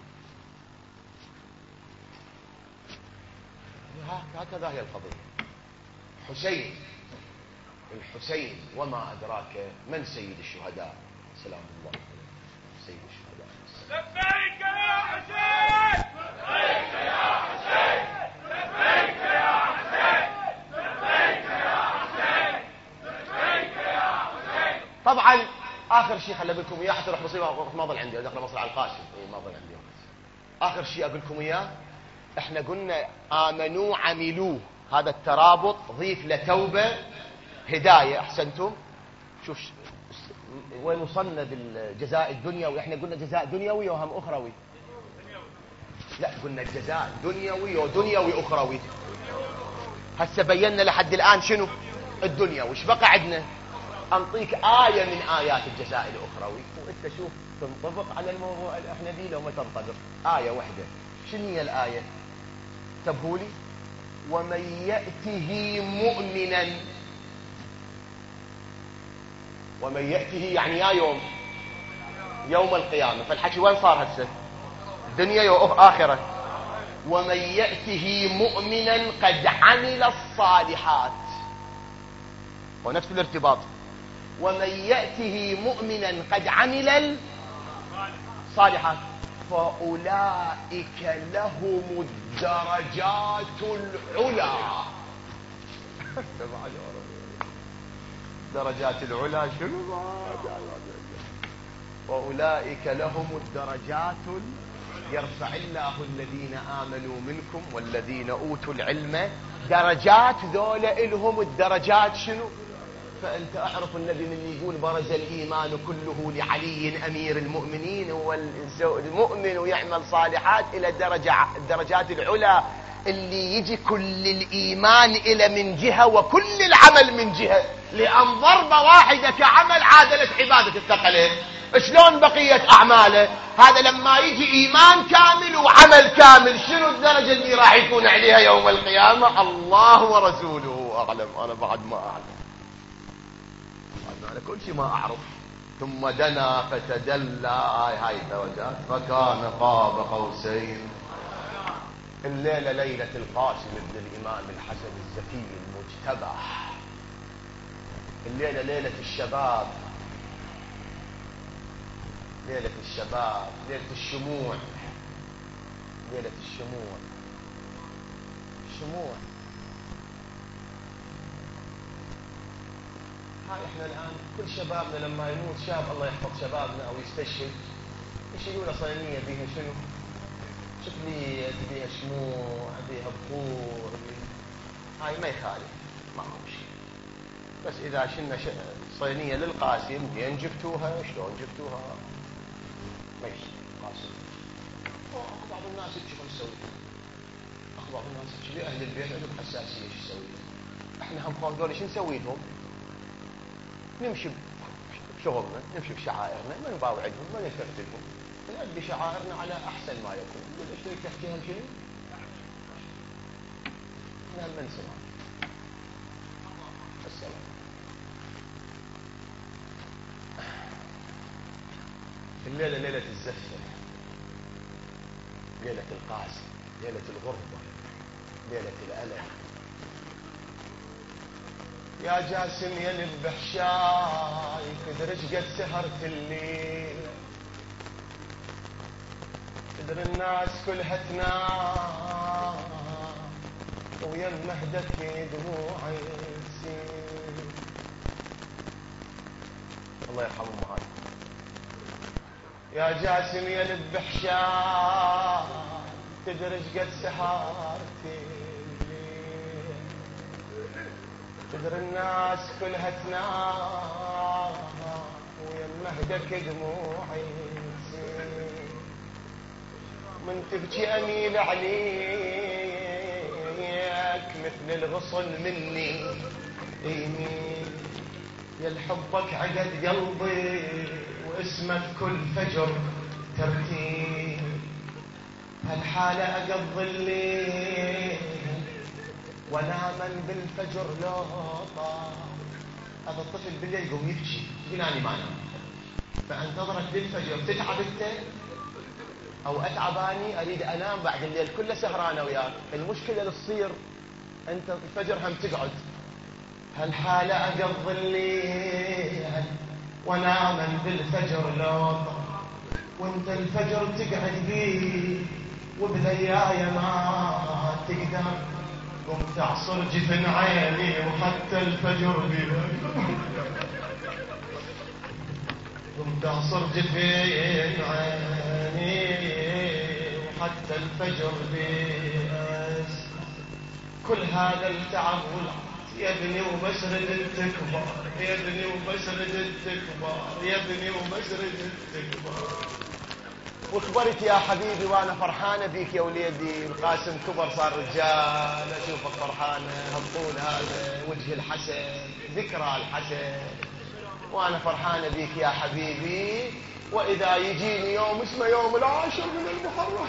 هكذا هي القضيه. حسين، الحسين وما ادراك من سيد الشهداء، سلام الله سيد الشهداء. لبيك يا حسين، لبيك يا حسين، لبيك يا حسين، لبيك يا حسين، لبيك يا حسين. طبعا اخر شيء خلي اقول لكم اياه حتى اروح مصيبه ما ظل عندي، ادخل مصر على القاسم، ما ظل عندي. اخر شيء اقول لكم اياه، احنا قلنا امنوا عملوه، هذا الترابط ضيف لتوبه هدايه. احسنتم. شوف وين وصلنا بالجزاء الدنيوي، احنا قلنا جزاء دنيوي وهم اخروي. لا قلنا الجزاء دنيوي ودنيوي اخروي. هسه بينا لحد الان شنو الدنيا، وش بقى عندنا؟ أنطيك آية من آيات الجزاء الأخروي وإنت شوف تنطبق على الموضوع اللي احنا فيه لو ما تنطبق. آية واحدة. شنو هي الآية؟ انتبهوا لي. ومن يأته مؤمنا، ومن يأته يعني يا يوم القيامة. فالحكي وين صار هسه؟ دنيا وآخرة. ومن يأته مؤمنا قد عمل الصالحات، ونفس الارتباط. ومن يأته مؤمنا قد عمل الصالحات فأولئك لهم الدرجات العلى. درجات العلى شنو؟ وأولئك لهم الدرجات، يرفع الله الذين آمنوا منكم والذين أوتوا العلم درجات. ذولا إلهم الدرجات شنو؟ فأنت أعرف النبي من يقول برز الإيمان كله لعلي أمير المؤمنين، هو المؤمن ويعمل صالحات إلى الدرجات العلى، اللي يجي كل الإيمان إلى من جهة وكل العمل من جهة، لأن ضربة واحدة كعمل عادلت عبادة الثقلين. شلون بقية أعماله؟ هذا لما يجي إيمان كامل وعمل كامل، شنو الدرجة اللي راح يكون عليها يوم القيامة؟ الله ورسوله أعلم، أنا بعد ما أعلم، أنا كل شيء ما أعرف. ثم دنا فتدلى، هاي الدرجات، فكان قاب قوسين. الليلة ليلة القاسم بن الإمام الحسن الزكي المجتبى، الليلة ليلة الشباب، ليلة الشباب، ليلة الشموع، ليلة الشموع، الشموع. هاي احنا الآن كل شبابنا لما يموت شاب الله يحفظ شبابنا أو يستشهد يشيلون صينية بيها شنو؟ شوف لي بيها شموع، بيها بخور، هاي ما يخالف، ما هو شيء. بس إذا شلنا صينية للقاسم وين جبتوها؟ شلون جبتوها؟ ما يصير قاسم. بعض الناس شو نسوي؟ بعض الناس شو أهل البيت عندهم حساسية شو يسوي؟ احنا هم خوف دول شو نسوي لهم؟ نمشي بشغلنا، نمشي بشعائرنا، ما نباوعدهم، ما نكرتلهم، نؤدي شعائرنا على أحسن ما يكون. يقول ايش تريد تحكيهم شنو؟ احنا هم نسمع. السلام. الليلة ليلة الزفة، ليلة القاسم، ليلة الغربة، ليلة الألم، يا جاسم يا نذبح شاي تدري ايش قد سهرت الليل، تدري الناس كلها تنام ويا مهدك دموعي تسيل. الله يرحم امهاتكم. يا جاسم يا نذبح شاي تدري ايش قد سهرت الليل، تدري الناس كلها تنام ويا مهدك دموعي تسيل. من تبكي اميل عليك مثل الغصن مني يميل، يا لحبك عقد قلبي واسمك كل فجر ترتيل. هالحالة اقضي الليل وناما بالفجر لو طال. هذا الطفل بالليل يقوم يبكي يقول اني ما انام، فانتظرك للفجر. تتعب انت او اتعب اني اريد انام بعد الليل كله سهرانه وياك. المشكله اللي تصير انت الفجر هم تقعد. هالحاله اقضي الليل وناما بالفجر لو طال، وانت الفجر تقعد بيه وبليايا ما تقدر. قمت اعصر جفن عيني وحتى الفجر بيه، قمت اعصر جفن عيني وحتى الفجر بيأس. كل هذا التعب والعط يا ابني وبس ردت تكبر، يا ابني وبس ردت تكبر، يا ابني وبس ردت تكبر. وكبرت يا حبيبي وانا فرحانه بيك يا وليدي. القاسم كبر صار رجال، اشوفك فرحانه هالطول هذا وجه الحسن ذكرى الحسن، وانا فرحانه بيك يا حبيبي. واذا يجيني يوم اسمه يوم 10 من المحرم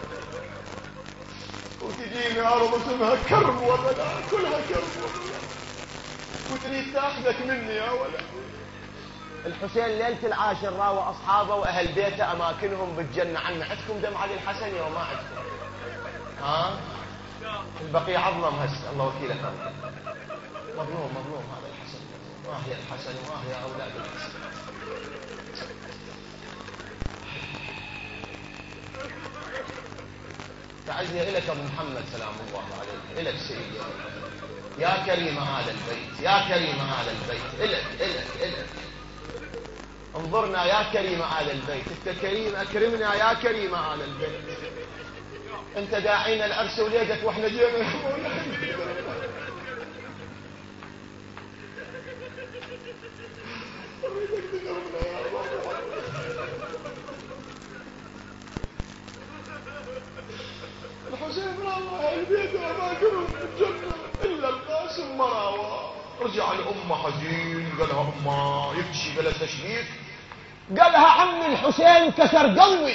وتجيني ارض اسمها كرب وبلا كلها كرب وتريد تاخذك مني يا ولد. الحسين ليله 10 راوى اصحابه واهل بيته اماكنهم بالجنه. عنا عندكم دم علي الحسن يا ما عندكم؟ ها البقيع اظلم هسه الله وكيلك. مظلوم مظلوم هذا الحسن. ما هي الحسن وما هي اولاد الحسن. تعزني إلك أبو محمد سلام الله عليك، إلك سيدي يا كريم هذا البيت، يا كريم هذا البيت، إلك انظرنا يا كريم هذا البيت. أنت كريم أكرمنا يا كريم هذا البيت. أنت داعينا العرس وليدك وإحنا جينا الحسين راوى البيت اماكنهم بالجنه الا القاسم ما راوى. رجع لامه حزين قال لها امه يبكي قال لها تشبيك؟ قال لها عمي الحسين كسر قلبي.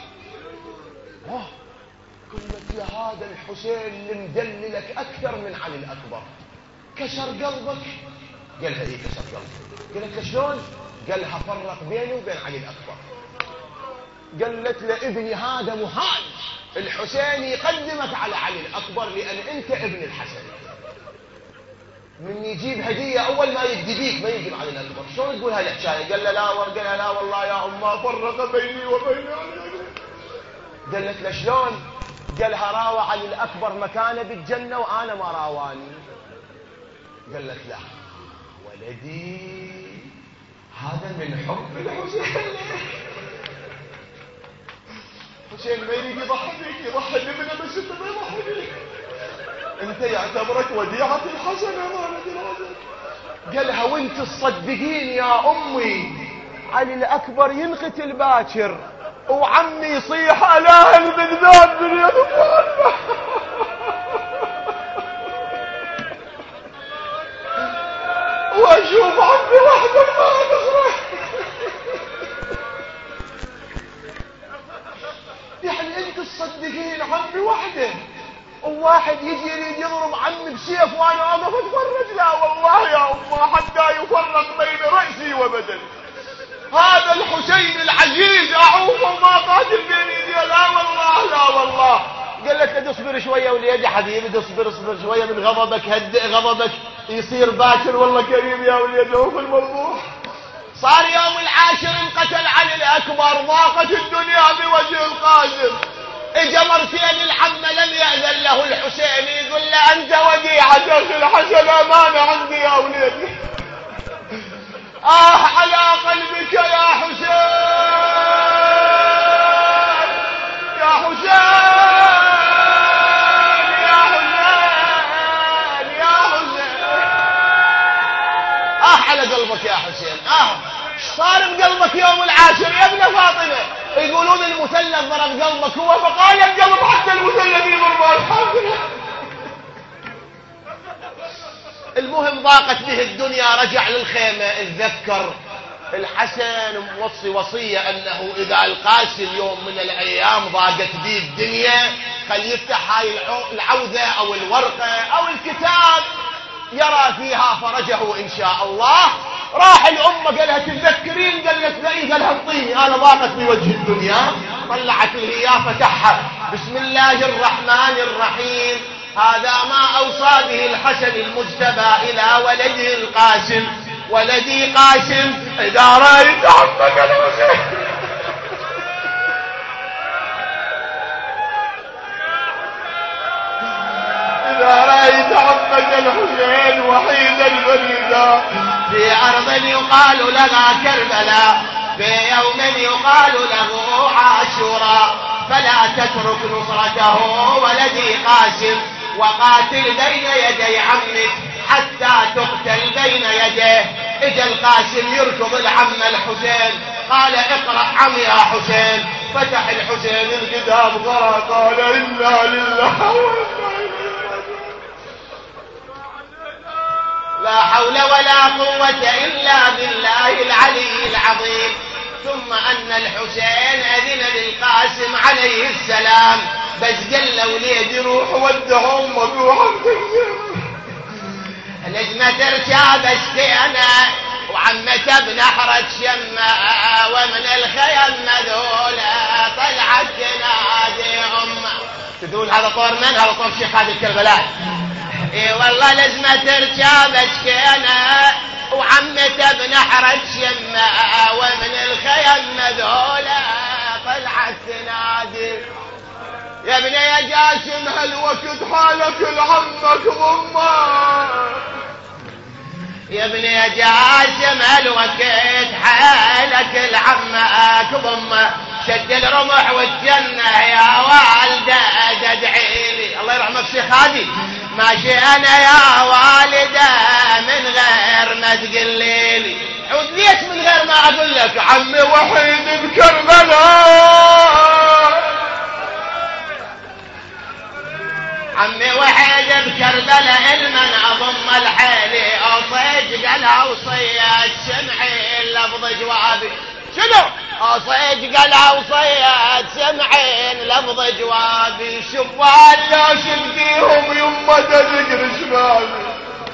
قلت يا هذا الحسين اللي مدللك اكثر من علي الاكبر كسر قلبك؟ قال لها ايه كسر قلبي؟ قالت له شلون؟ قال لها فرق بيني وبين علي الاكبر. قالت له ابني هذا محال الحسين يقدمك على علي الأكبر لأن أنت ابن الحسن. من يجيب هدية أول ما يدي بيك ما يجيب علي الأكبر. شلون تقول هالحكاية؟ قال له لا قال لها لا والله يا أمه فرق بيني وبين علي الأكبر. قالت له شلون؟ قالها راوى علي الأكبر مكانه بالجنة وأنا ما راواني. قالت لا ولدي هذا من حب الحسين. حسين ما يريد يضحي بيك يضحي بابنه بس انت ما يضحي بيك. انت يعتبرك وديعة الحسن امانة العزيز. قالها وانت تصدقين يا امي علي الاكبر ينقتل باكر وعمي يصيح اله البغداد من يد امه. واشوف عمي وحده ما تخرج. يعني انت تصدقين عمي وحده وواحد يجي يريد يضرب عمي بسيف وانا اقف اتفرج؟ لا والله يا امه حتى يفرق بين راسي وبدني. هذا الحسين العزيز اعوفه ما قاتل بين يدي. لا والله لا والله. قالت له تصبر اصبر شوية وليدي حبيبي، اصبر شوية من غضبك، هدئ غضبك يصير باكر. والله كريم يا وليدي، هو في الموضوع. صار يوم العاشر انقتل علي الأكبر، ضاقت الدنيا بوجه القاسم. اجا مرتين الحمى لم يأذن له الحسين، يقول له أنت وديعة أخي الحسن، أمانة عندي يا وليدي. على قلبك يا حسين، يا حسين، يا حسين، يا حسين. على قلبك يا حسين. صار بقلبك يوم العاشر يا ابن فاطمة؟ يقولون المثلث ضرب قلبك، هو فقال القلب حتى المثلث يضرب. الحمد لله. المهم ضاقت به الدنيا، رجع للخيمة. اتذكر الحسن موصي وصية أنه إذا القاسم يوم من الأيام ضاقت به الدنيا خل يفتح هاي العوذة أو الورقة أو الكتاب يرى فيها فرجه إن شاء الله. راح الأمة قالها تتذكرين؟ قالت لي. قالها اعطيني، أنا ضاقت بوجه الدنيا. طلعت لي فتحها. بسم الله الرحمن الرحيم. هذا ما أوصى به الحسن المجتبى إلى ولده القاسم. ولدي قاسم، إذا رأيت عمك الحسين، إذا رأيت عمك الحسين وحيدا فريدا في أرض يقال لها كربلاء، في يوم يقال له عاشوراء، فلا تترك نصرته ولدي قاسم، وقاتل بين يدي عمك حتى تقتل بين يديه. اجا القاسم يركض العم الحسين، قال اقرأ عم يا حسين. فتح الحسين الكتاب قرأ، قال إنا لله وإنا إليه راجعون. لا حول ولا قوة إلا بالله العلي العظيم. ثم أن الحسين أذن للقاسم عليه السلام، بس قال له وليدي روح ودع أمك لجمة تركاب السينة وعمته بنحرة شمة، ومن الخيم مذولة طلعت تنادي أمه. تقول هذا طور من؟ هذا طور شيخ هذه الكربلاء. اي والله لجمة تركاب السينة وعمته بنحرة شمة، ومن الخيم مذولة طلعت تنادي. يا ابني يا جاسم هالوقت حالك لعمك ضمه، يا ابني يا جاسم هالوقت حالك لعمك ضمه. شد الرمح والجنة يا والده ادعي لي. الله يرحمك شيخ هادي. ماشي انا يا والده من غير ما تقلي لي. ليش من غير ما اقول لك؟ عمي وحيد بكربلاء، عمي وحيد بكربلاء، المن اضم الحيلي اصيج قالها وصيت سمعي لفظ جوابي. شنو؟ اصيج قالها وصيت سمعين لفظ جوابي. شوفوا لا شفتيهم يما تذكر شبابي،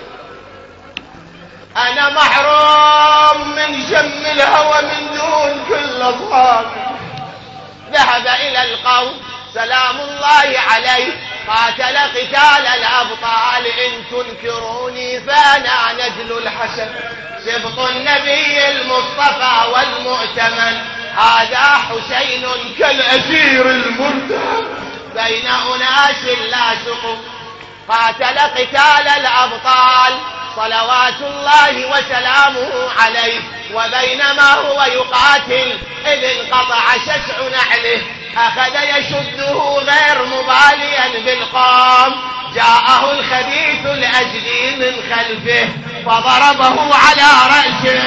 انا محروم من شم الهوى من دون كل اصحابي. ذهب الى القوم سلام الله عليه، قاتل قتال الأبطال. إن تنكروني فأنا نجل الحسن، سبط النبي المصطفى والمؤتمن. هذا حسين كالأسير المرتهن بين أناس لاصقوا. قاتل قتال الأبطال صلوات الله وسلامه عليه. وبينما هو يقاتل إذ انقطع شسع نعله، أخذ يشده غير مباليا بالقام. جاءه الخبيث الأجدي من خلفه فضربه على رأسه.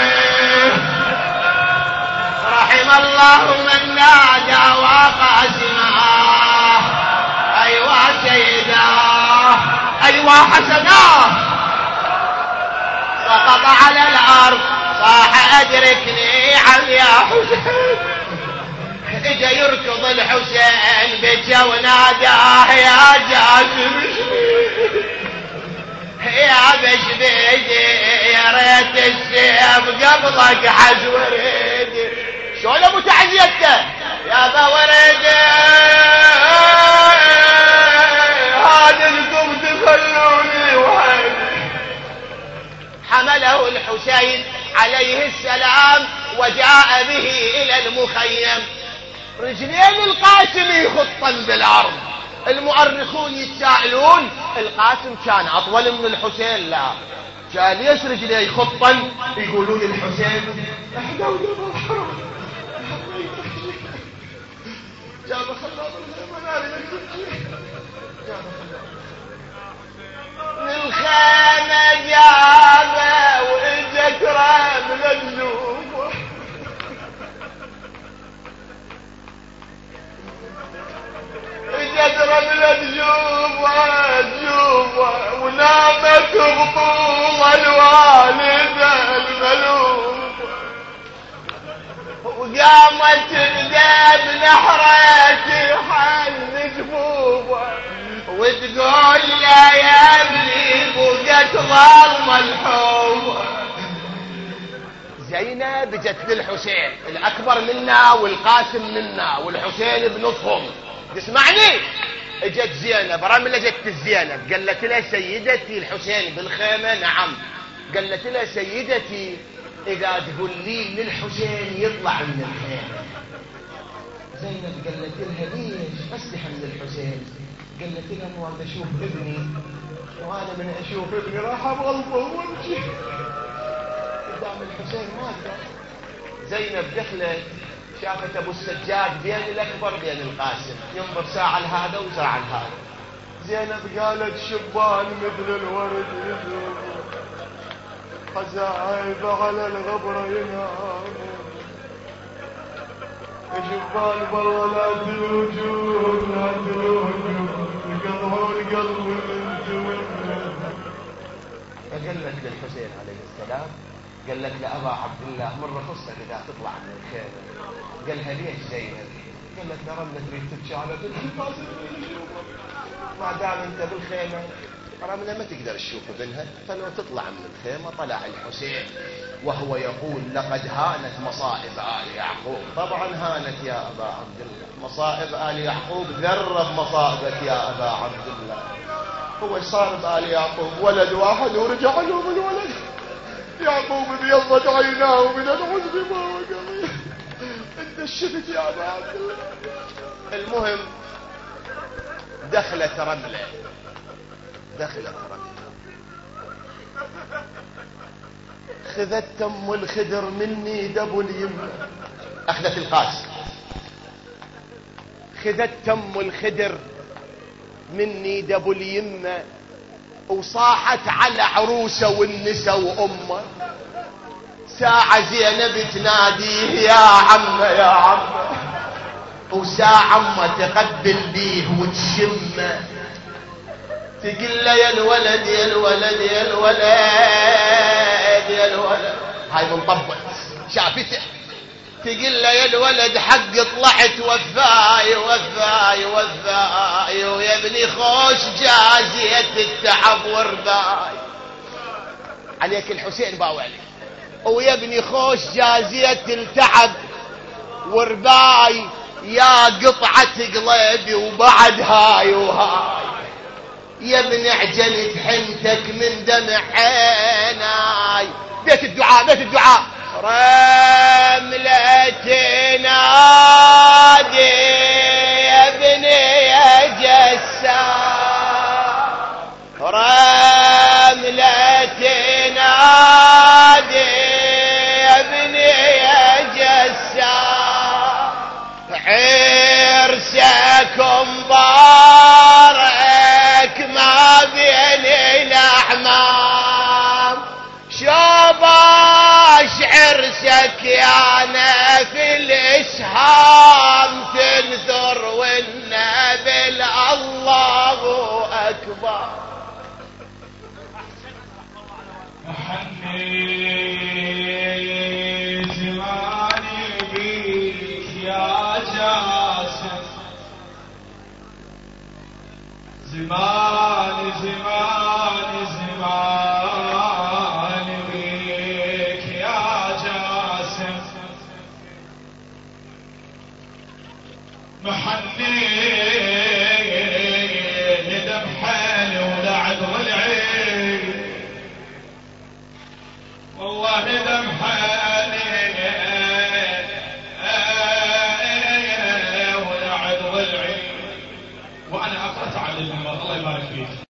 رحم الله من نادى وقاسماه، أيوا سيداه، أيوا حسناه. سقط على الأرض صاح أدركني عم يا حسين. اجا يركض الحسين بجا وناداه يا جاسم يا بشبيدي، يا ريت السيف قبضك حز وريدي. شلون ابو تعزيته يا ابا وريدي؟ وجاء به إلى المخيم. رجلين القاسم يخطن بالأرض. المؤرخون يتساءلون القاسم كان أطول من الحسين؟ لا، كان ليش رجليه يخطن؟ يقولون الحسين احدى وجبه الحرم جاب خلاص للخيمة جابه وإجت رمل الجوف. اجت رمل الجوف ونامت بطول الوالدة الملوف. وقامت بدم نحرتي حل جفوفه وتقول له يا ابني بقت ظلم الحب. زينب جت للحسين الأكبر منا والقاسم منا والحسين بنصهم. تسمعني؟ اجت زينب رملة جت زينب قالت لها سيدتي الحسين بالخيمة. نعم. قالت لها سيدتي إذا تقول لي للحسين يطلع من الخيمة. زينب قالت لها ليش أستحي من الحسين؟ قالت لها مو أنا أشوف ابني وأنا من أشوف ابني راح أبغلطه وامشي قدام الحسين ما أقدر. زينب دخلت شافت أبو السجاد بين الأكبر بين القاسم ينظر ساعة لهذا وساعة لهذا. زينب قالت شبان مثل الورد يذوب خزاعيب على الغبرة ينام شبان بالله لا تلوجون لا تلوجون يقطعون قلب الانتوين. فقالت للحسين عليه السلام قالت لأبا عبد الله من رخصتك إذا تطلع من الخيمة. قالها ليش زينب؟ قالت له رملة تريد تبكي على بنتها ما دام انت بالخيمة رملة ما تقدر تشوف ابنها. فلو تطلع من الخيمة طلع الحسين وهو يقول لقد هانت مصائب آل يعقوب. طبعا هانت يا أبا عبد الله مصائب آل يعقوب ذرة مصائبك يا أبا عبد الله. هو صار بآل يعقوب ولد واحد ورجع لهم الولد. يعقوب ابيضت عيناه من الحزن ما وقضي. انت الشفت يا أبا عبد الله. المهم دخلت رملة خذت تم الخدر مني دب اليمنى. أخذت القاسم خذت تم الخدر مني دب اليمنى وصاحت على عروسه والنسا وامه. ساعة زينب تناديه يا عمه يا عمه وساعة ما تقبل بيه وتشمه تقول له يا الولد يا الولد يا الولد يا الولد. هاي منطبط شافته تقول له يا الولد حق طلعت وفاي وفاي وفاي ويا ابني خوش جازية التعب ورباي. عليك الحسين باوعلي ويا ابني خوش جازية التعب ورباي يا قطعة قلبي وبعد هاي وهاي. يا ابن عجلت حنتك من دمع عيناي. بيت الدعاء بيت الدعاء. رملة نادي يا ابني يا جسام رملة نادي يا ابني يا جسام عرسك مبارك ما بين الأحمام. شباش عرسك يا نافي الإسهام تنثر والنبي الله أكبر. حنيت زماني بيك يا جاسم زماني زماني زماني بيك يا جاسم محنين دمحالي ولعب والعين والله دمحالي فيك.